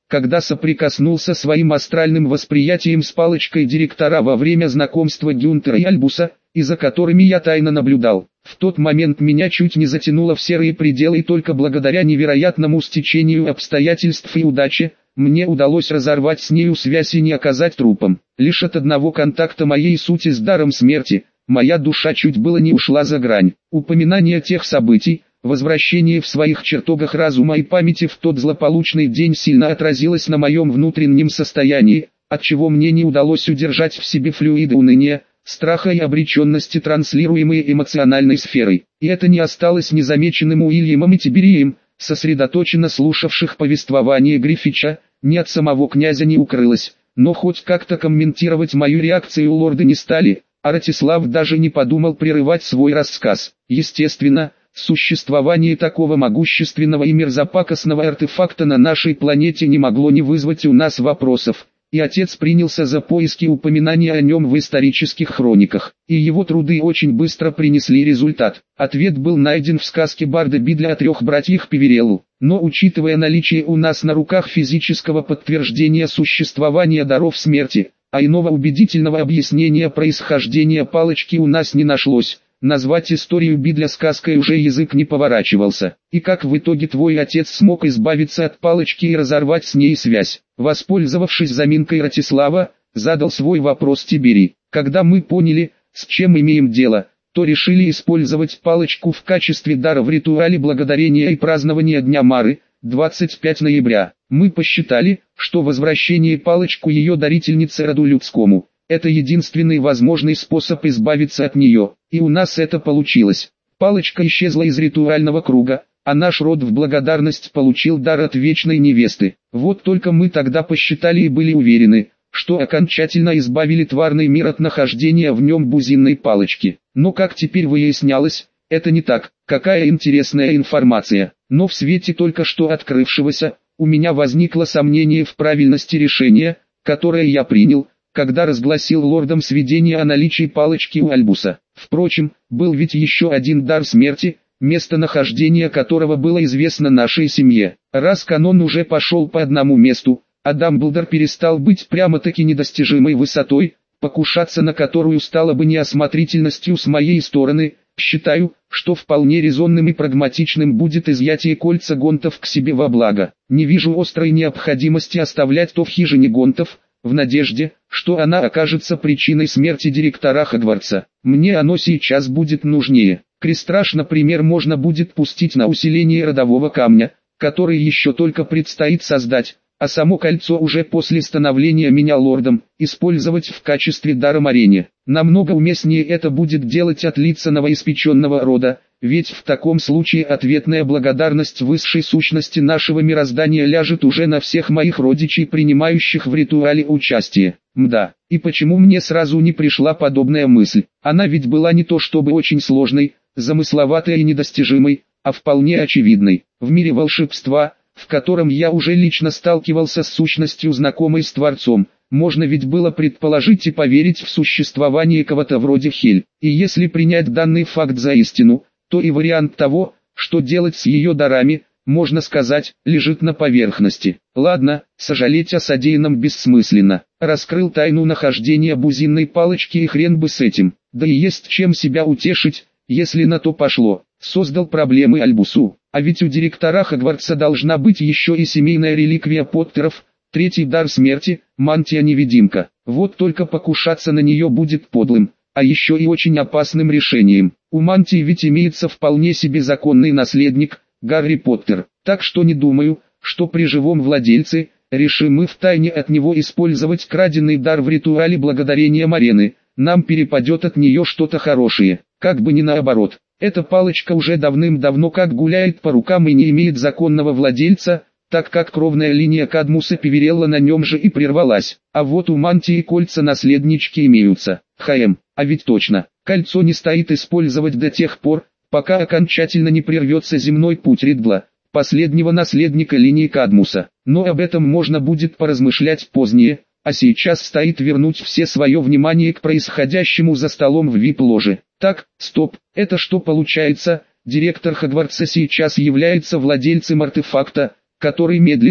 когда соприкоснулся своим астральным восприятием с палочкой директора во время знакомства Гюнтера и Альбуса, и за которыми я тайно наблюдал. В тот момент меня чуть не затянуло в серые пределы, и только благодаря невероятному стечению обстоятельств и удаче, мне удалось разорвать с нею связь и не оказать трупом. Лишь от одного контакта моей сути с даром смерти, моя душа чуть было не ушла за грань. Упоминание тех событий, возвращение в своих чертогах разума и памяти в тот злополучный день сильно отразилось на моем внутреннем состоянии, отчего мне не удалось удержать в себе флюиды уныния, страха и обреченности, транслируемые эмоциональной сферой. И это не осталось незамеченным Уильямом и Тиберием, сосредоточенно слушавших повествование Гриффича, ни от самого князя не укрылось, но хоть как-то комментировать мою реакцию лорды не стали, а Ратислав даже не подумал прерывать свой рассказ. Естественно, существование такого могущественного и мерзопакостного артефакта на нашей планете не могло не вызвать у нас вопросов, и отец принялся за поиски упоминания о нем в исторических хрониках, и его труды очень быстро принесли результат. Ответ был найден в сказке Барда Бидля о трех братьях Певереллу, но учитывая наличие у нас на руках физического подтверждения существования даров смерти, а иного убедительного объяснения происхождения палочки у нас не нашлось, назвать историю Бидля сказкой уже язык не поворачивался. И как в итоге твой отец смог избавиться от палочки и разорвать с ней связь? Воспользовавшись заминкой Ратислава, задал свой вопрос Тиберий. Когда мы поняли, с чем имеем дело, то решили использовать палочку в качестве дара в ритуале благодарения и празднования Дня Мары, двадцать пятого ноября. Мы посчитали, что возвращение палочку ее дарительнице роду людскому – это единственный возможный способ избавиться от нее, и у нас это получилось. Палочка исчезла из ритуального круга, а наш род в благодарность получил дар от вечной невесты. Вот только мы тогда посчитали и были уверены, что окончательно избавили тварный мир от нахождения в нем бузинной палочки. Но как теперь выяснялось, это не так. Какая интересная информация. Но в свете только что открывшегося, у меня возникло сомнение в правильности решения, которое я принял, когда разгласил лордам сведения о наличии палочки у Альбуса. Впрочем, был ведь еще один дар смерти, местонахождение которого было известно нашей семье. Раз канон уже пошел по одному месту, а Дамблдор перестал быть прямо-таки недостижимой высотой, покушаться на которую стало бы неосмотрительностью с моей стороны, считаю, что вполне резонным и прагматичным будет изъятие кольца гонтов к себе во благо. Не вижу острой необходимости оставлять то в хижине гонтов, в надежде, что она окажется причиной смерти директора Хогвартса. Мне оно сейчас будет нужнее. Крестраж, например, можно будет пустить на усиление родового камня, который еще только предстоит создать, а само кольцо уже после становления меня лордом, использовать в качестве дара Марене. Намного уместнее это будет делать от лица новоиспеченного рода, ведь в таком случае ответная благодарность высшей сущности нашего мироздания ляжет уже на всех моих родичей, принимающих в ритуале участие. Мда, и почему мне сразу не пришла подобная мысль? Она ведь была не то чтобы очень сложной, замысловатой и недостижимой, а вполне очевидной. В мире волшебства, в котором я уже лично сталкивался с сущностью, знакомой с Творцом, можно ведь было предположить и поверить в существование кого-то вроде Хель. И если принять данный факт за истину, то и вариант того, что делать с ее дарами, можно сказать, лежит на поверхности. Ладно, сожалеть о содеянном бессмысленно. Раскрыл тайну нахождения бузинной палочки, и хрен бы с этим. Да и есть чем себя утешить, если на то пошло. Создал проблемы Альбусу. А ведь у директора Хогвартса должна быть еще и семейная реликвия Поттеров, третий дар смерти, мантия-невидимка. Вот только покушаться на нее будет подлым, а еще и очень опасным решением. У мантии ведь имеется вполне себе законный наследник, Гарри Поттер. Так что не думаю, что при живом владельце, решим мы втайне от него использовать краденый дар в ритуале благодарения Марены, нам перепадет от нее что-то хорошее. Как бы ни наоборот. Эта палочка уже давным-давно как гуляет по рукам и не имеет законного владельца, так как кровная линия Кадмуса Певерелла на нем же и прервалась. А вот у мантии кольца наследнички имеются. Хм, а ведь точно, кольцо не стоит использовать до тех пор, пока окончательно не прервется земной путь Риддла, последнего наследника линии Кадмуса. Но об этом можно будет поразмышлять позднее, а сейчас стоит вернуть все свое внимание к происходящему за столом в вип-ложе. Так, стоп, это что получается? Директор Хогвартса сейчас является владельцем артефакта, который медленно,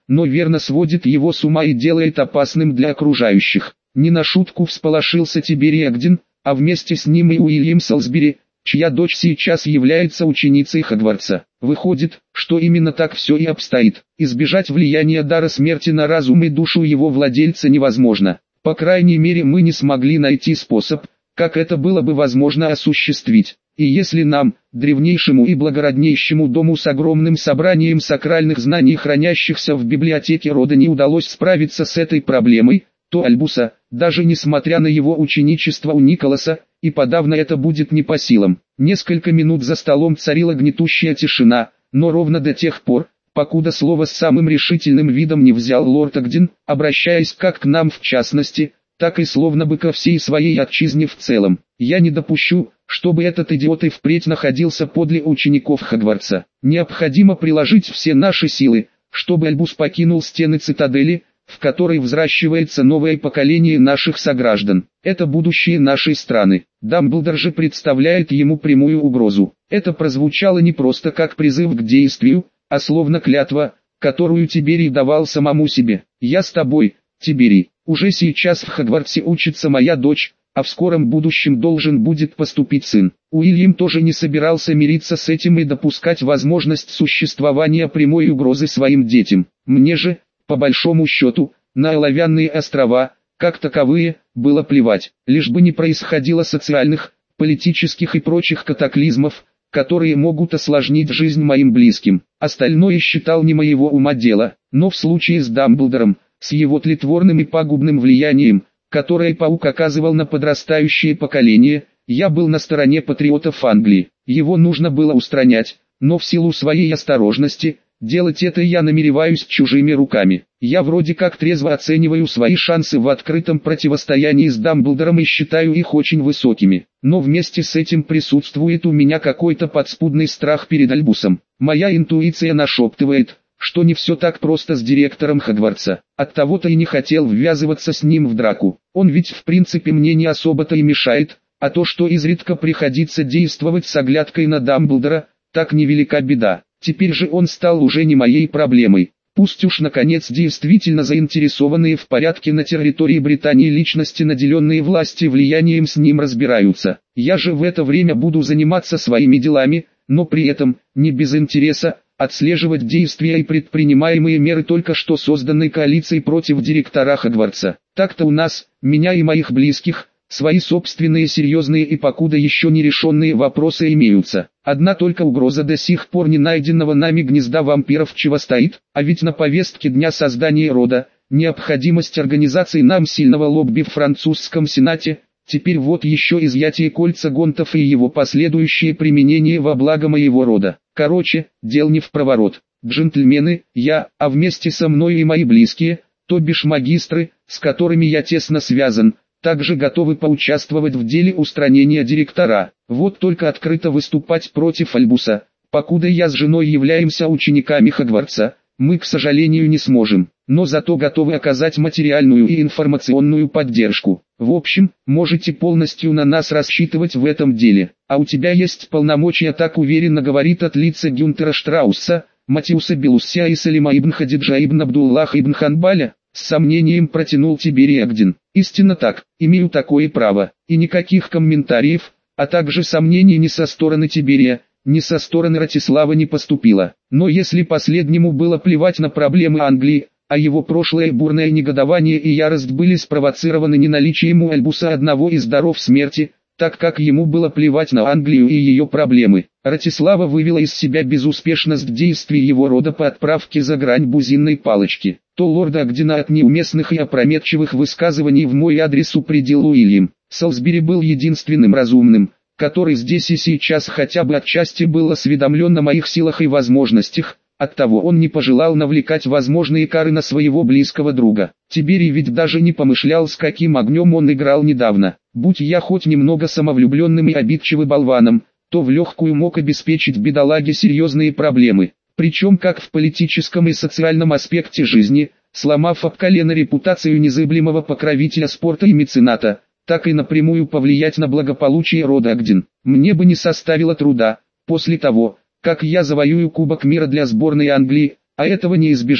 но верно сводит его с ума и делает опасным для окружающих. Не на шутку всполошился Тиберий Эгдин, а вместе с ним и Уильям Солсбери, чья дочь сейчас является ученицей Хогвартса. Выходит, что именно так все и обстоит. Избежать влияния дара смерти на разум и душу его владельца невозможно. По крайней мере, мы не смогли найти способ, как это было бы возможно осуществить. И если нам, древнейшему и благороднейшему дому с огромным собранием сакральных знаний, хранящихся в библиотеке рода, не удалось справиться с этой проблемой, то Альбуса, даже несмотря на его ученичество у Николаса, и подавно это будет не по силам. Несколько минут за столом царила гнетущая тишина, но ровно до тех пор, покуда слово с самым решительным видом не взял лорд Эгдин, обращаясь как к нам в частности, так и словно бы ко всей своей отчизне в целом. Я не допущу, чтобы этот идиот и впредь находился подле учеников Хогвартса. Необходимо приложить все наши силы, чтобы Альбус покинул стены цитадели, в которой взращивается новое поколение наших сограждан. Это будущее нашей страны. Дамблдор же представляет ему прямую угрозу. Это прозвучало не просто как призыв к действию, а словно клятва, которую Тиберий давал самому себе. «Я с тобой, Тиберий. Уже сейчас в Хогвартсе учится моя дочь, а в скором будущем должен будет поступить сын». Уильям тоже не собирался мириться с этим и допускать возможность существования прямой угрозы своим детям. Мне же, по большому счету, на оловянные острова, как таковые, было плевать, лишь бы не происходило социальных, политических и прочих катаклизмов, которые могут осложнить жизнь моим близким. Остальное считал не моего ума дело, но в случае с Дамблдором, с его тлетворным и пагубным влиянием, которое паук оказывал на подрастающее поколение, я был на стороне патриотов Англии. Его нужно было устранять, но в силу своей осторожности, делать это я намереваюсь чужими руками. Я вроде как трезво оцениваю свои шансы в открытом противостоянии с Дамблдором и считаю их очень высокими. Но вместе с этим присутствует у меня какой-то подспудный страх перед Альбусом. Моя интуиция нашептывает, что не все так просто с директором Хогвартса. Оттого-то и не хотел ввязываться с ним в драку. Он ведь в принципе мне не особо-то и мешает, а то, что изредка приходится действовать с оглядкой на Дамблдора, так невелика беда. Теперь же он стал уже не моей проблемой. Пусть уж наконец действительно заинтересованные в порядке на территории Британии личности, наделенные властью и влиянием, с ним разбираются. Я же в это время буду заниматься своими делами, но при этом, не без интереса, отслеживать действия и предпринимаемые меры только что созданной коалиции против директора Хогвартса. Так-то у нас, меня и моих близких, свои собственные серьезные и покуда еще не решенные вопросы имеются. Одна только угроза до сих пор не найденного нами гнезда вампиров чего стоит, а ведь на повестке дня создания рода, необходимость организации нам сильного лобби в французском сенате, теперь вот еще изъятие кольца гонтов и его последующее применение во благо моего рода. Короче, дел не впроворот. Джентльмены, я, а вместе со мной и мои близкие, то бишь магистры, с которыми я тесно связан, также готовы поучаствовать в деле устранения директора. Вот только открыто выступать против Альбуса, покуда я с женой являемся учениками Хогвартса, мы, к сожалению, не сможем, но зато готовы оказать материальную и информационную поддержку. В общем, можете полностью на нас рассчитывать в этом деле. А у тебя есть полномочия, так уверенно говорит от лица Гюнтера Штрауса, Матиуса Белуссия и Салима ибн Хадиджа ибн Абдуллаха ибн Ханбаля. С сомнением протянул Тиберий Эгдин. Истинно так, имею такое право, и никаких комментариев, а также сомнений ни со стороны Тиберия, ни со стороны Ратислава не поступило. Но если последнему было плевать на проблемы Англии, а его прошлое бурное негодование и ярость были спровоцированы не наличием у Альбуса одного из даров смерти, так как ему было плевать на Англию и ее проблемы, Ратислава вывела из себя безуспешность действий его рода по отправке за грань бузинной палочки, то лорда Эгдина от неуместных и опрометчивых высказываний в мой адрес упредил Уильям. Солсбери был единственным разумным, который здесь и сейчас хотя бы отчасти был осведомлен о моих силах и возможностях, оттого он не пожелал навлекать возможные кары на своего близкого друга. Тиберий ведь даже не помышлял, с каким огнем он играл недавно. Будь я хоть немного самовлюбленным и обидчивым болваном, то в легкую мог обеспечить бедолаге серьезные проблемы, причем как в политическом и социальном аспекте жизни, сломав об колено репутацию незыблемого покровителя спорта и мецената, так и напрямую повлиять на благополучие рода Эгдин. Мне бы не составило труда, после того, как я завоюю Кубок мира для сборной Англии, а этого не избежать,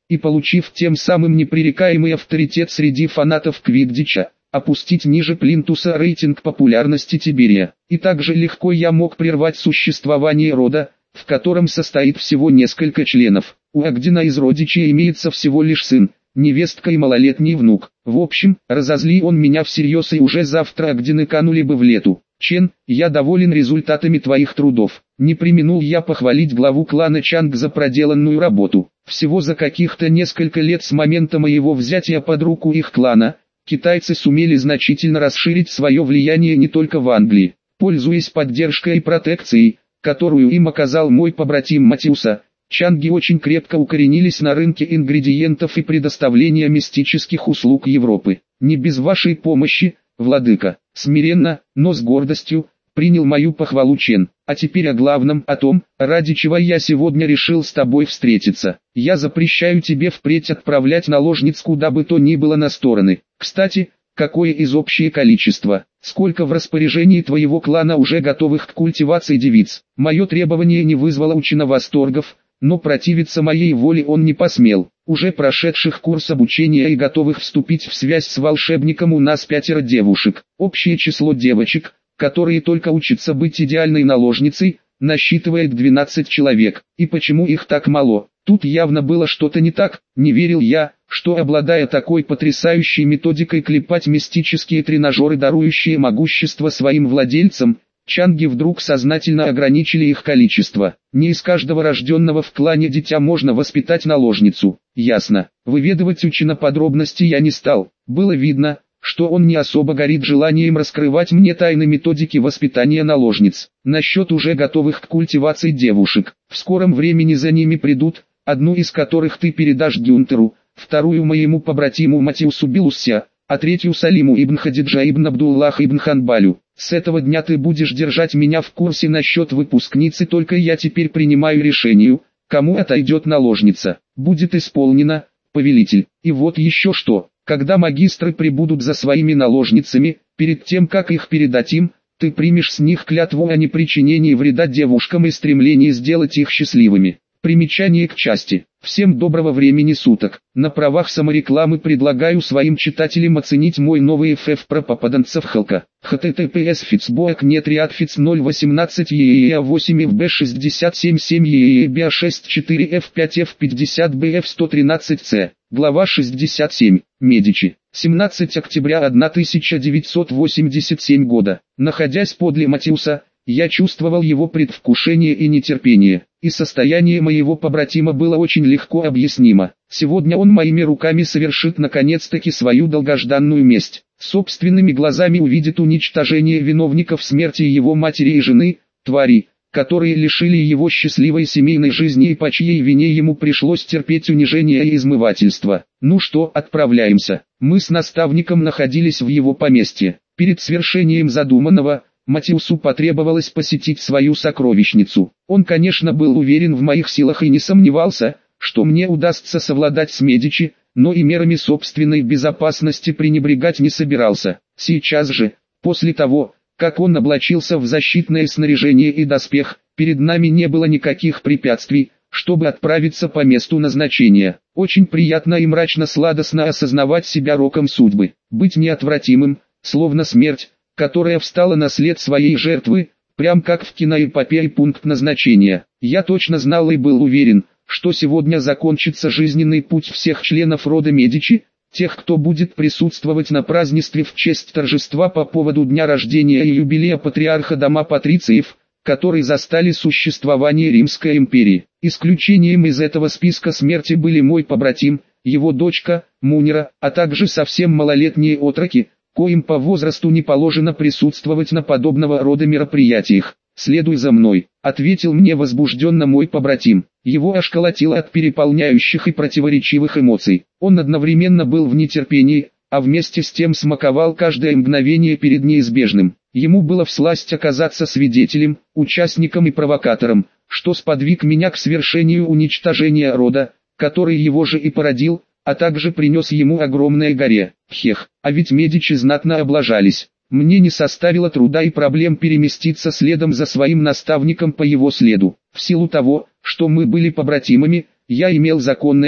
и получив тем самым непререкаемый авторитет среди фанатов Квиддича, опустить ниже плинтуса рейтинг популярности Тиберия. И так же легко я мог прервать существование рода, в котором состоит всего несколько членов. У Агдина из родичей имеется всего лишь сын, невестка и малолетний внук. В общем, разозли он меня всерьез, и уже завтра Агдины канули бы в лету. Чен, я доволен результатами твоих трудов. Не преминул я похвалить главу клана Чанг за проделанную работу. Всего за каких-то несколько лет с момента моего взятия под руку их клана, китайцы сумели значительно расширить свое влияние не только в Англии. Пользуясь поддержкой и протекцией, которую им оказал мой побратим Матиуса, Чанги очень крепко укоренились на рынке ингредиентов и предоставления мистических услуг Европы. Не без вашей помощи, владыка, смиренно, но с гордостью, принял мою похвалу Чен. А теперь о главном, о том, ради чего я сегодня решил с тобой встретиться. Я запрещаю тебе впредь отправлять наложниц куда бы то ни было на стороны. Кстати, какое из общее количество? Сколько в распоряжении твоего клана уже готовых к культивации девиц? Мое требование не вызвало у Чена восторгов, но противиться моей воле он не посмел. Уже прошедших курс обучения и готовых вступить в связь с волшебником у нас пятеро девушек. Общее число девочек, которые только учатся быть идеальной наложницей, насчитывает двенадцать человек. И почему их так мало? Тут явно было что-то не так. Не верил я, что, обладая такой потрясающей методикой клепать мистические тренажеры, дарующие могущество своим владельцам, Чанги вдруг сознательно ограничили их количество. Не из каждого рожденного в клане дитя можно воспитать наложницу. Ясно. Выведывать у Чена подробности я не стал. Было видно, что он не особо горит желанием раскрывать мне тайны методики воспитания наложниц. Насчет уже готовых к культивации девушек. В скором времени за ними придут, одну из которых ты передашь Гюнтеру, вторую моему побратиму Матиусу Билуся, а третью Салиму ибн Хадиджа ибн Абдуллах ибн Ханбалю. С этого дня ты будешь держать меня в курсе насчет выпускницы, только я теперь принимаю решение, кому отойдет наложница. Будет исполнено, повелитель. И вот еще что, когда магистры прибудут за своими наложницами, перед тем как их передать им, ты примешь с них клятву о непричинении вреда девушкам и стремлении сделать их счастливыми. Примечание к части. Всем доброго времени суток. На правах саморекламы предлагаю своим читателям оценить мой новый эф эф про попаданцев Халка. https фицбоек нет риадфиц ноль восемнадцать ееа восемь эф бэ шестьдесят семь семь ееа бэ шестьдесят четыре эф пять эф пятьдесят бэ эф сто тринадцать цэ. Глава шестьдесят семь. Медичи. семнадцатого октября тысяча девятьсот восемьдесят седьмого года. Находясь подле Матиуса, я чувствовал его предвкушение и нетерпение, и состояние моего побратима было очень легко объяснимо. Сегодня он моими руками совершит наконец-таки свою долгожданную месть. Собственными глазами увидит уничтожение виновников смерти его матери и жены, твари, которые лишили его счастливой семейной жизни и по чьей вине ему пришлось терпеть унижение и измывательство. Ну что, отправляемся. Мы с наставником находились в его поместье. Перед свершением задуманного, Матиусу потребовалось посетить свою сокровищницу. Он, конечно, был уверен в моих силах и не сомневался, что мне удастся совладать с Медичи, но и мерами собственной безопасности пренебрегать не собирался. Сейчас же, после того, как он облачился в защитное снаряжение и доспех, перед нами не было никаких препятствий, чтобы отправиться по месту назначения. Очень приятно и мрачно-сладостно осознавать себя роком судьбы, быть неотвратимым, словно смерть, которая встала на след своей жертвы, прям как в киноэпопее пункт назначения. Я точно знал и был уверен, что сегодня закончится жизненный путь всех членов рода Медичи, тех, кто будет присутствовать на празднестве в честь торжества по поводу дня рождения и юбилея патриарха дома патрициев, которые застали существование Римской империи. Исключением из этого списка смерти были мой побратим, его дочка, Мунира, а также совсем малолетние отроки, коим по возрасту не положено присутствовать на подобного рода мероприятиях. «Следуй за мной», — ответил мне возбужденно мой побратим. Его аж колотило от переполняющих и противоречивых эмоций. Он одновременно был в нетерпении, а вместе с тем смаковал каждое мгновение перед неизбежным. Ему было всласть оказаться свидетелем, участником и провокатором, что сподвиг меня к свершению уничтожения рода, который его же и породил, а также принес ему огромное горе. Хех, а ведь Медичи знатно облажались. Мне не составило труда и проблем переместиться следом за своим наставником по его следу. В силу того, что мы были побратимами, я имел законное,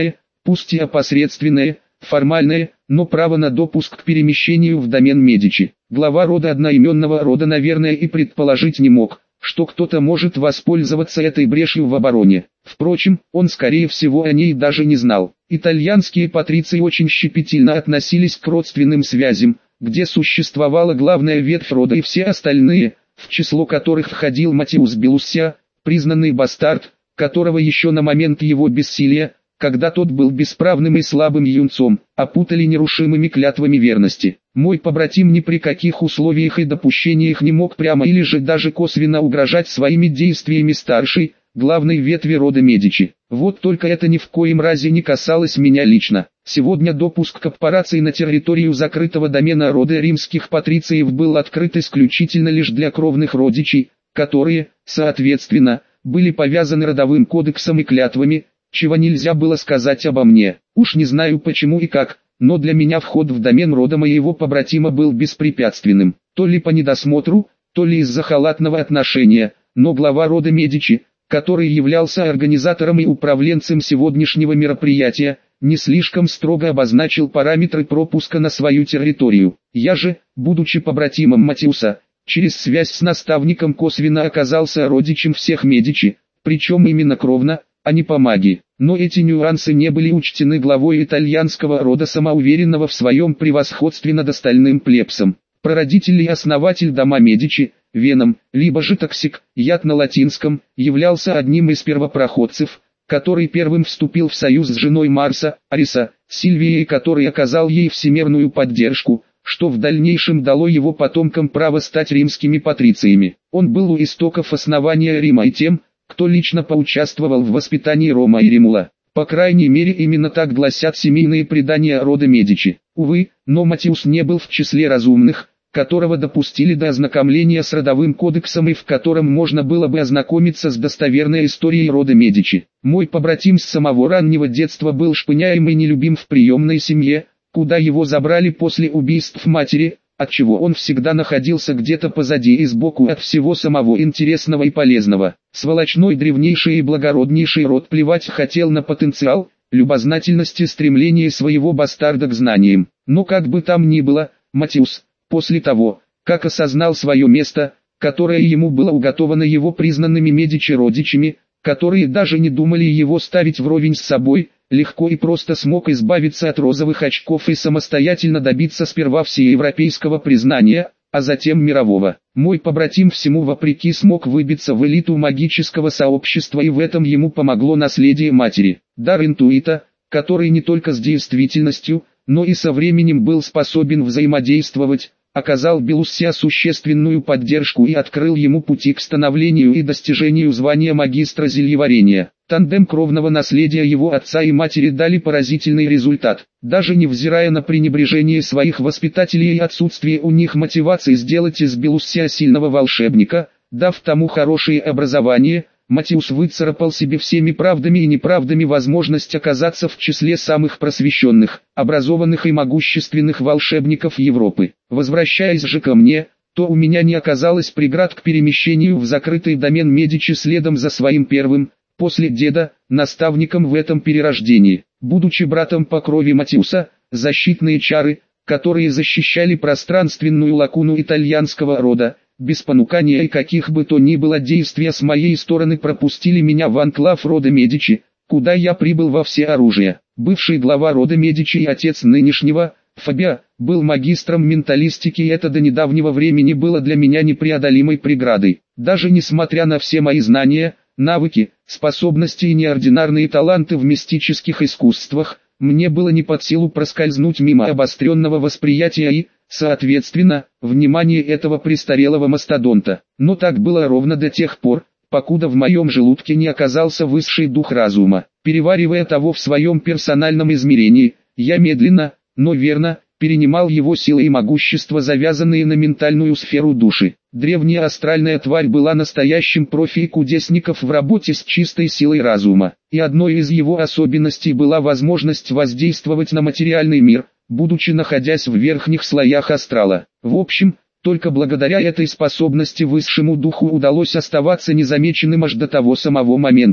пусть и опосредственное, формальное, но право на допуск к перемещению в домен Медичи. Глава рода одноименного рода, наверное, и предположить не мог, что кто-то может воспользоваться этой брешью в обороне. Впрочем, он скорее всего о ней даже не знал. Итальянские патриции очень щепетильно относились к родственным связям, где существовала главная ветвь рода и все остальные, в число которых входил Матиус Белуссия, признанный бастард, которого еще на момент его бессилия, когда тот был бесправным и слабым юнцом, опутали нерушимыми клятвами верности. Мой побратим ни при каких условиях и допущениях не мог прямо или же даже косвенно угрожать своими действиями старшей, главной ветви рода Медичи. Вот только это ни в коем разе не касалось меня лично. Сегодня допуск к операции на территорию закрытого домена рода римских патрициев был открыт исключительно лишь для кровных родичей, которые, соответственно, были повязаны родовым кодексом и клятвами, чего нельзя было сказать обо мне. Уж не знаю почему и как, но для меня вход в домен рода моего побратима был беспрепятственным. То ли по недосмотру, то ли из-за халатного отношения, но глава рода Медичи, который являлся организатором и управленцем сегодняшнего мероприятия, не слишком строго обозначил параметры пропуска на свою территорию. Я же, будучи побратимом Матиуса, через связь с наставником косвенно оказался родичем всех Медичи, причем именно кровно, а не по магии. Но эти нюансы не были учтены главой итальянского рода, самоуверенного в своем превосходстве над остальным плебсом. Прародитель и основатель дома Медичи, Веном, либо же Токсик, яд на латинском, являлся одним из первопроходцев, который первым вступил в союз с женой Марса, Ариса, Сильвией, который оказал ей всемирную поддержку, что в дальнейшем дало его потомкам право стать римскими патрициями. Он был у истоков основания Рима и тем, кто лично поучаствовал в воспитании Рома и Римула. По крайней мере, именно так гласят семейные предания рода Медичи. Увы, но Матиус не был в числе разумных, которого допустили до ознакомления с родовым кодексом и в котором можно было бы ознакомиться с достоверной историей рода Медичи. Мой побратим с самого раннего детства был шпыняем и нелюбим в приемной семье, куда его забрали после убийств матери, отчего он всегда находился где-то позади и сбоку от всего самого интересного и полезного. Сволочной древнейший и благороднейший род плевать хотел на потенциал, любознательность и стремление своего бастарда к знаниям. Но как бы там ни было, Матиус, после того, как осознал свое место, которое ему было уготовано его признанными Медичи родичами, которые даже не думали его ставить вровень с собой, легко и просто смог избавиться от розовых очков и самостоятельно добиться сперва всеевропейского признания, а затем мирового. Мой побратим всему вопреки смог выбиться в элиту магического сообщества, и в этом ему помогло наследие матери. Дар интуита, который не только с действительностью, но и со временем был способен взаимодействовать, оказал Белуссия существенную поддержку и открыл ему пути к становлению и достижению звания магистра зельеварения. Тандем кровного наследия его отца и матери дали поразительный результат. Даже невзирая на пренебрежение своих воспитателей и отсутствие у них мотивации сделать из Белуссия сильного волшебника, дав тому хорошее образование, Матиус выцарапал себе всеми правдами и неправдами возможность оказаться в числе самых просвещенных, образованных и могущественных волшебников Европы. Возвращаясь же ко мне, то у меня не оказалось преград к перемещению в закрытый домен Медичи следом за своим первым, после деда, наставником в этом перерождении. Будучи братом по крови Матиуса, защитные чары, которые защищали пространственную лакуну итальянского рода, без понукания и каких бы то ни было действия с моей стороны пропустили меня в анклав рода Медичи, куда я прибыл во всеоружие. Бывший глава рода Медичи и отец нынешнего, Фабио, был магистром менталистики, и это до недавнего времени было для меня непреодолимой преградой. Даже несмотря на все мои знания, навыки, способности и неординарные таланты в мистических искусствах, мне было не под силу проскользнуть мимо обостренного восприятия и, соответственно, внимание этого престарелого мастодонта. Но так было ровно до тех пор, покуда в моем желудке не оказался высший дух разума. Переваривая того в своем персональном измерении, я медленно, но верно, перенимал его силы и могущество, завязанные на ментальную сферу души. Древняя астральная тварь была настоящим профи и кудесников в работе с чистой силой разума. И одной из его особенностей была возможность воздействовать на материальный мир, будучи находясь в верхних слоях астрала. В общем, только благодаря этой способности высшему духу удалось оставаться незамеченным аж до того самого момента,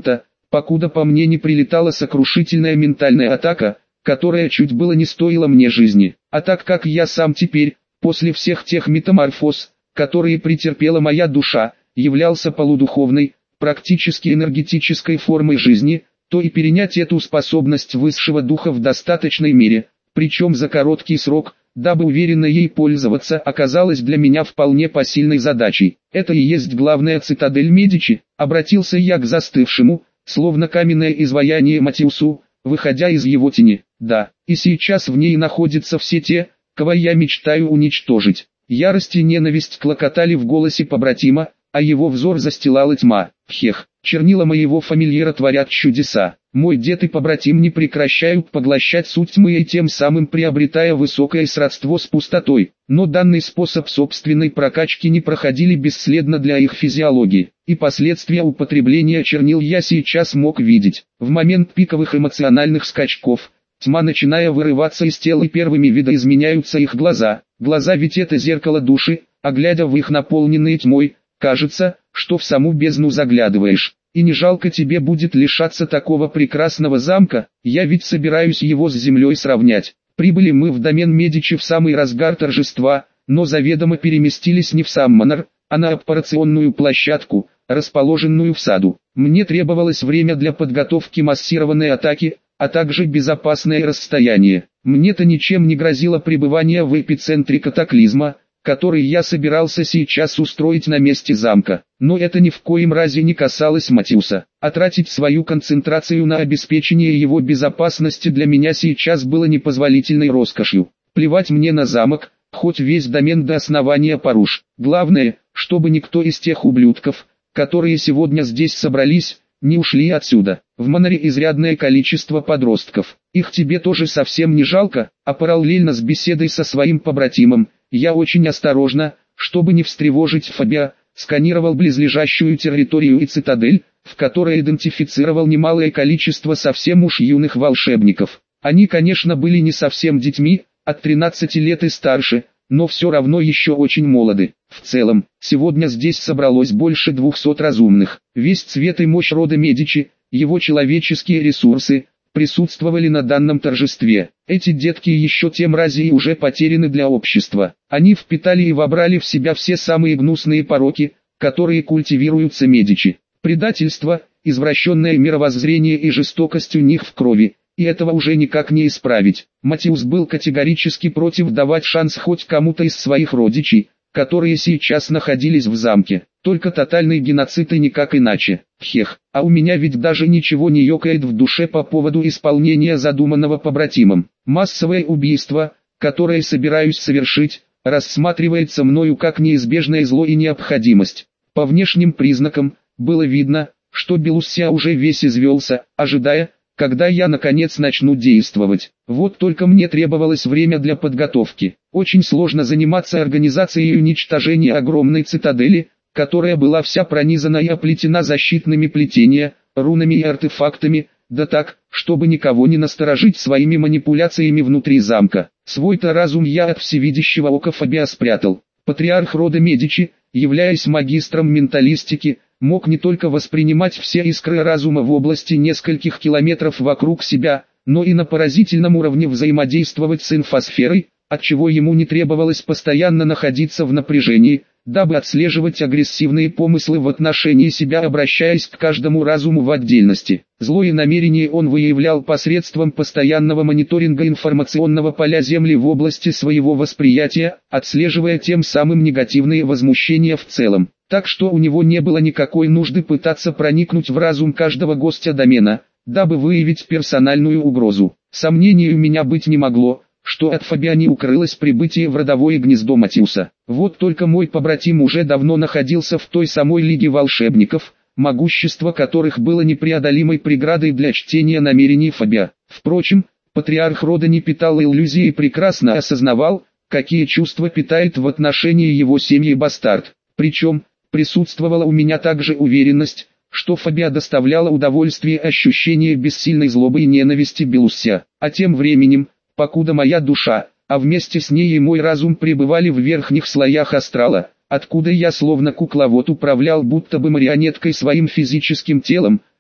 покуда по мне не прилетала сокрушительная ментальная атака, которая чуть было не стоила мне жизни. А так как я сам теперь, после всех тех метаморфоз, которые претерпела моя душа, являлся полудуховной, практически энергетической формой жизни, то и перенять эту способность высшего духа в достаточной мере, причем за короткий срок, дабы уверенно ей пользоваться, оказалось для меня вполне посильной задачей. Это и есть главная цитадель Медичи, обратился я к застывшему, словно каменное изваяние Матиусу, выходя из его тени. Да, и сейчас в ней находятся все те, кого я мечтаю уничтожить. Ярость и ненависть клокотали в голосе побратима, а его взор застилала тьма. Хех, чернила моего фамильяра творят чудеса. Мой дед и побратим не прекращают поглощать суть тьмы и тем самым приобретая высокое сродство с пустотой. Но данный способ собственной прокачки не проходили бесследно для их физиологии, и последствия употребления чернил я сейчас мог видеть. В момент пиковых эмоциональных скачков, тьма начиная вырываться из тела, и первыми видоизменяются их глаза. Глаза ведь это зеркало души, а глядя в их наполненные тьмой, кажется, что в саму бездну заглядываешь. И не жалко тебе будет лишаться такого прекрасного замка, я ведь собираюсь его с землей сравнять. Прибыли мы в домен Медичи в самый разгар торжества, но заведомо переместились не в сам манор, а на операционную площадку, расположенную в саду. Мне требовалось время для подготовки массированной атаки, а также безопасное расстояние. Мне-то ничем не грозило пребывание в эпицентре катаклизма, который я собирался сейчас устроить на месте замка. Но это ни в коем разе не касалось Матиуса. А тратить свою концентрацию на обеспечение его безопасности для меня сейчас было непозволительной роскошью. Плевать мне на замок, хоть весь домен до основания поруш. Главное, чтобы никто из тех ублюдков, которые сегодня здесь собрались, не ушли отсюда. В маноре изрядное количество подростков. Их тебе тоже совсем не жалко, а параллельно с беседой со своим побратимом, я очень осторожно, чтобы не встревожить Фабиа, сканировал близлежащую территорию и цитадель, в которой идентифицировал немалое количество совсем уж юных волшебников. Они, конечно, были не совсем детьми, от тринадцати лет и старше, но все равно еще очень молоды. В целом, сегодня здесь собралось больше двухсот разумных. Весь цвет и мощь рода Медичи, его человеческие ресурсы, присутствовали на данном торжестве. Эти детки еще те мрази и уже потеряны для общества. Они впитали и вобрали в себя все самые гнусные пороки, которые культивируются Медичи. Предательство, извращенное мировоззрение и жестокость у них в крови, и этого уже никак не исправить. Матиус был категорически против давать шанс хоть кому-то из своих родичей, которые сейчас находились в замке. Только тотальный геноцид и никак иначе. Хех, а у меня ведь даже ничего не ёкает в душе по поводу исполнения задуманного побратимом. Массовое убийство, которое собираюсь совершить, рассматривается мною как неизбежное зло и необходимость. По внешним признакам, было видно, что Белуссия уже весь извелся, ожидая, когда я наконец начну действовать. Вот только мне требовалось время для подготовки. Очень сложно заниматься организацией уничтожения огромной цитадели, которая была вся пронизана и оплетена защитными плетениями, рунами и артефактами, да так, чтобы никого не насторожить своими манипуляциями внутри замка. Свой-то разум я от всевидящего ока Фабиа спрятал. Патриарх рода Медичи, являясь магистром менталистики, мог не только воспринимать все искры разума в области нескольких километров вокруг себя, но и на поразительном уровне взаимодействовать с инфосферой, отчего ему не требовалось постоянно находиться в напряжении, дабы отслеживать агрессивные помыслы в отношении себя, обращаясь к каждому разуму в отдельности. Злое намерение он выявлял посредством постоянного мониторинга информационного поля Земли в области своего восприятия, отслеживая тем самым негативные возмущения в целом. Так что у него не было никакой нужды пытаться проникнуть в разум каждого гостя домена, дабы выявить персональную угрозу. Сомнений у меня быть не могло, что от Фабиа не укрылось прибытие в родовое гнездо Матиуса. Вот только мой побратим уже давно находился в той самой лиге волшебников, могущество которых было непреодолимой преградой для чтения намерений Фабиа. Впрочем, патриарх рода не питал иллюзий и прекрасно осознавал, какие чувства питает в отношении его семьи бастард. Причем, присутствовала у меня также уверенность, что Фабиа доставляла удовольствие ощущение бессильной злобы и ненависти Белуссия. А тем временем, покуда моя душа, а вместе с ней и мой разум пребывали в верхних слоях астрала, откуда я словно кукловод управлял будто бы марионеткой своим физическим телом,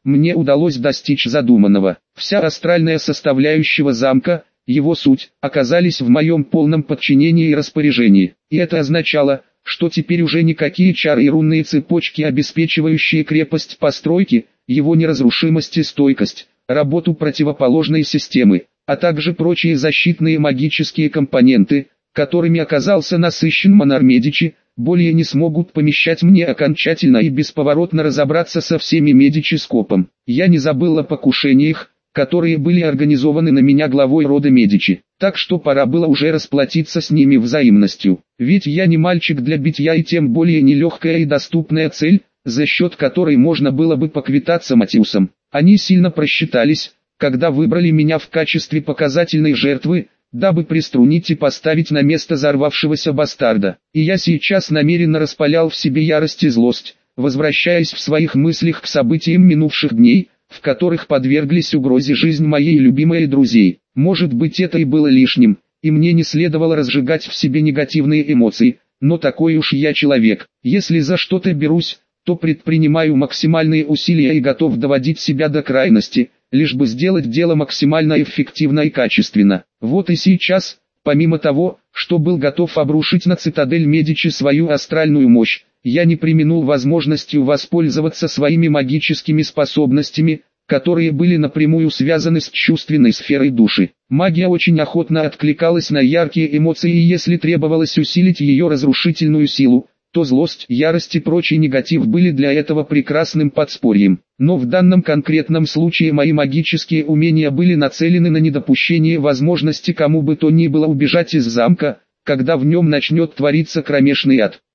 мне удалось достичь задуманного. Вся астральная составляющая замка, его суть, оказались в моем полном подчинении и распоряжении. И это означало, что теперь уже никакие чары и рунные цепочки, обеспечивающие крепость постройки, его неразрушимость и стойкость, работу противоположной системы, а также прочие защитные магические компоненты, которыми оказался насыщен Монар Медичи, более не смогут помешать мне окончательно и бесповоротно разобраться со всеми Медичи скопом. Я не забыл о покушениях, которые были организованы на меня главой рода Медичи, так что пора было уже расплатиться с ними взаимностью. Ведь я не мальчик для битья и тем более не легкая и доступная цель, за счет которой можно было бы поквитаться Матиусом. Они сильно просчитались, когда выбрали меня в качестве показательной жертвы, дабы приструнить и поставить на место взорвавшегося бастарда. И я сейчас намеренно распалял в себе ярость и злость, возвращаясь в своих мыслях к событиям минувших дней, в которых подверглись угрозе жизнь моей любимой и друзей. Может быть, это и было лишним, и мне не следовало разжигать в себе негативные эмоции, но такой уж я человек. Если за что-то берусь, то предпринимаю максимальные усилия и готов доводить себя до крайности, лишь бы сделать дело максимально эффективно и качественно. Вот и сейчас, помимо того, что был готов обрушить на цитадель Медичи свою астральную мощь, я не преминул возможностью воспользоваться своими магическими способностями, которые были напрямую связаны с чувственной сферой души. Магия очень охотно откликалась на яркие эмоции, и если требовалось усилить ее разрушительную силу, то злость, ярость и прочий негатив были для этого прекрасным подспорьем. Но в данном конкретном случае мои магические умения были нацелены на недопущение возможности кому бы то ни было убежать из замка, когда в нем начнет твориться кромешный ад.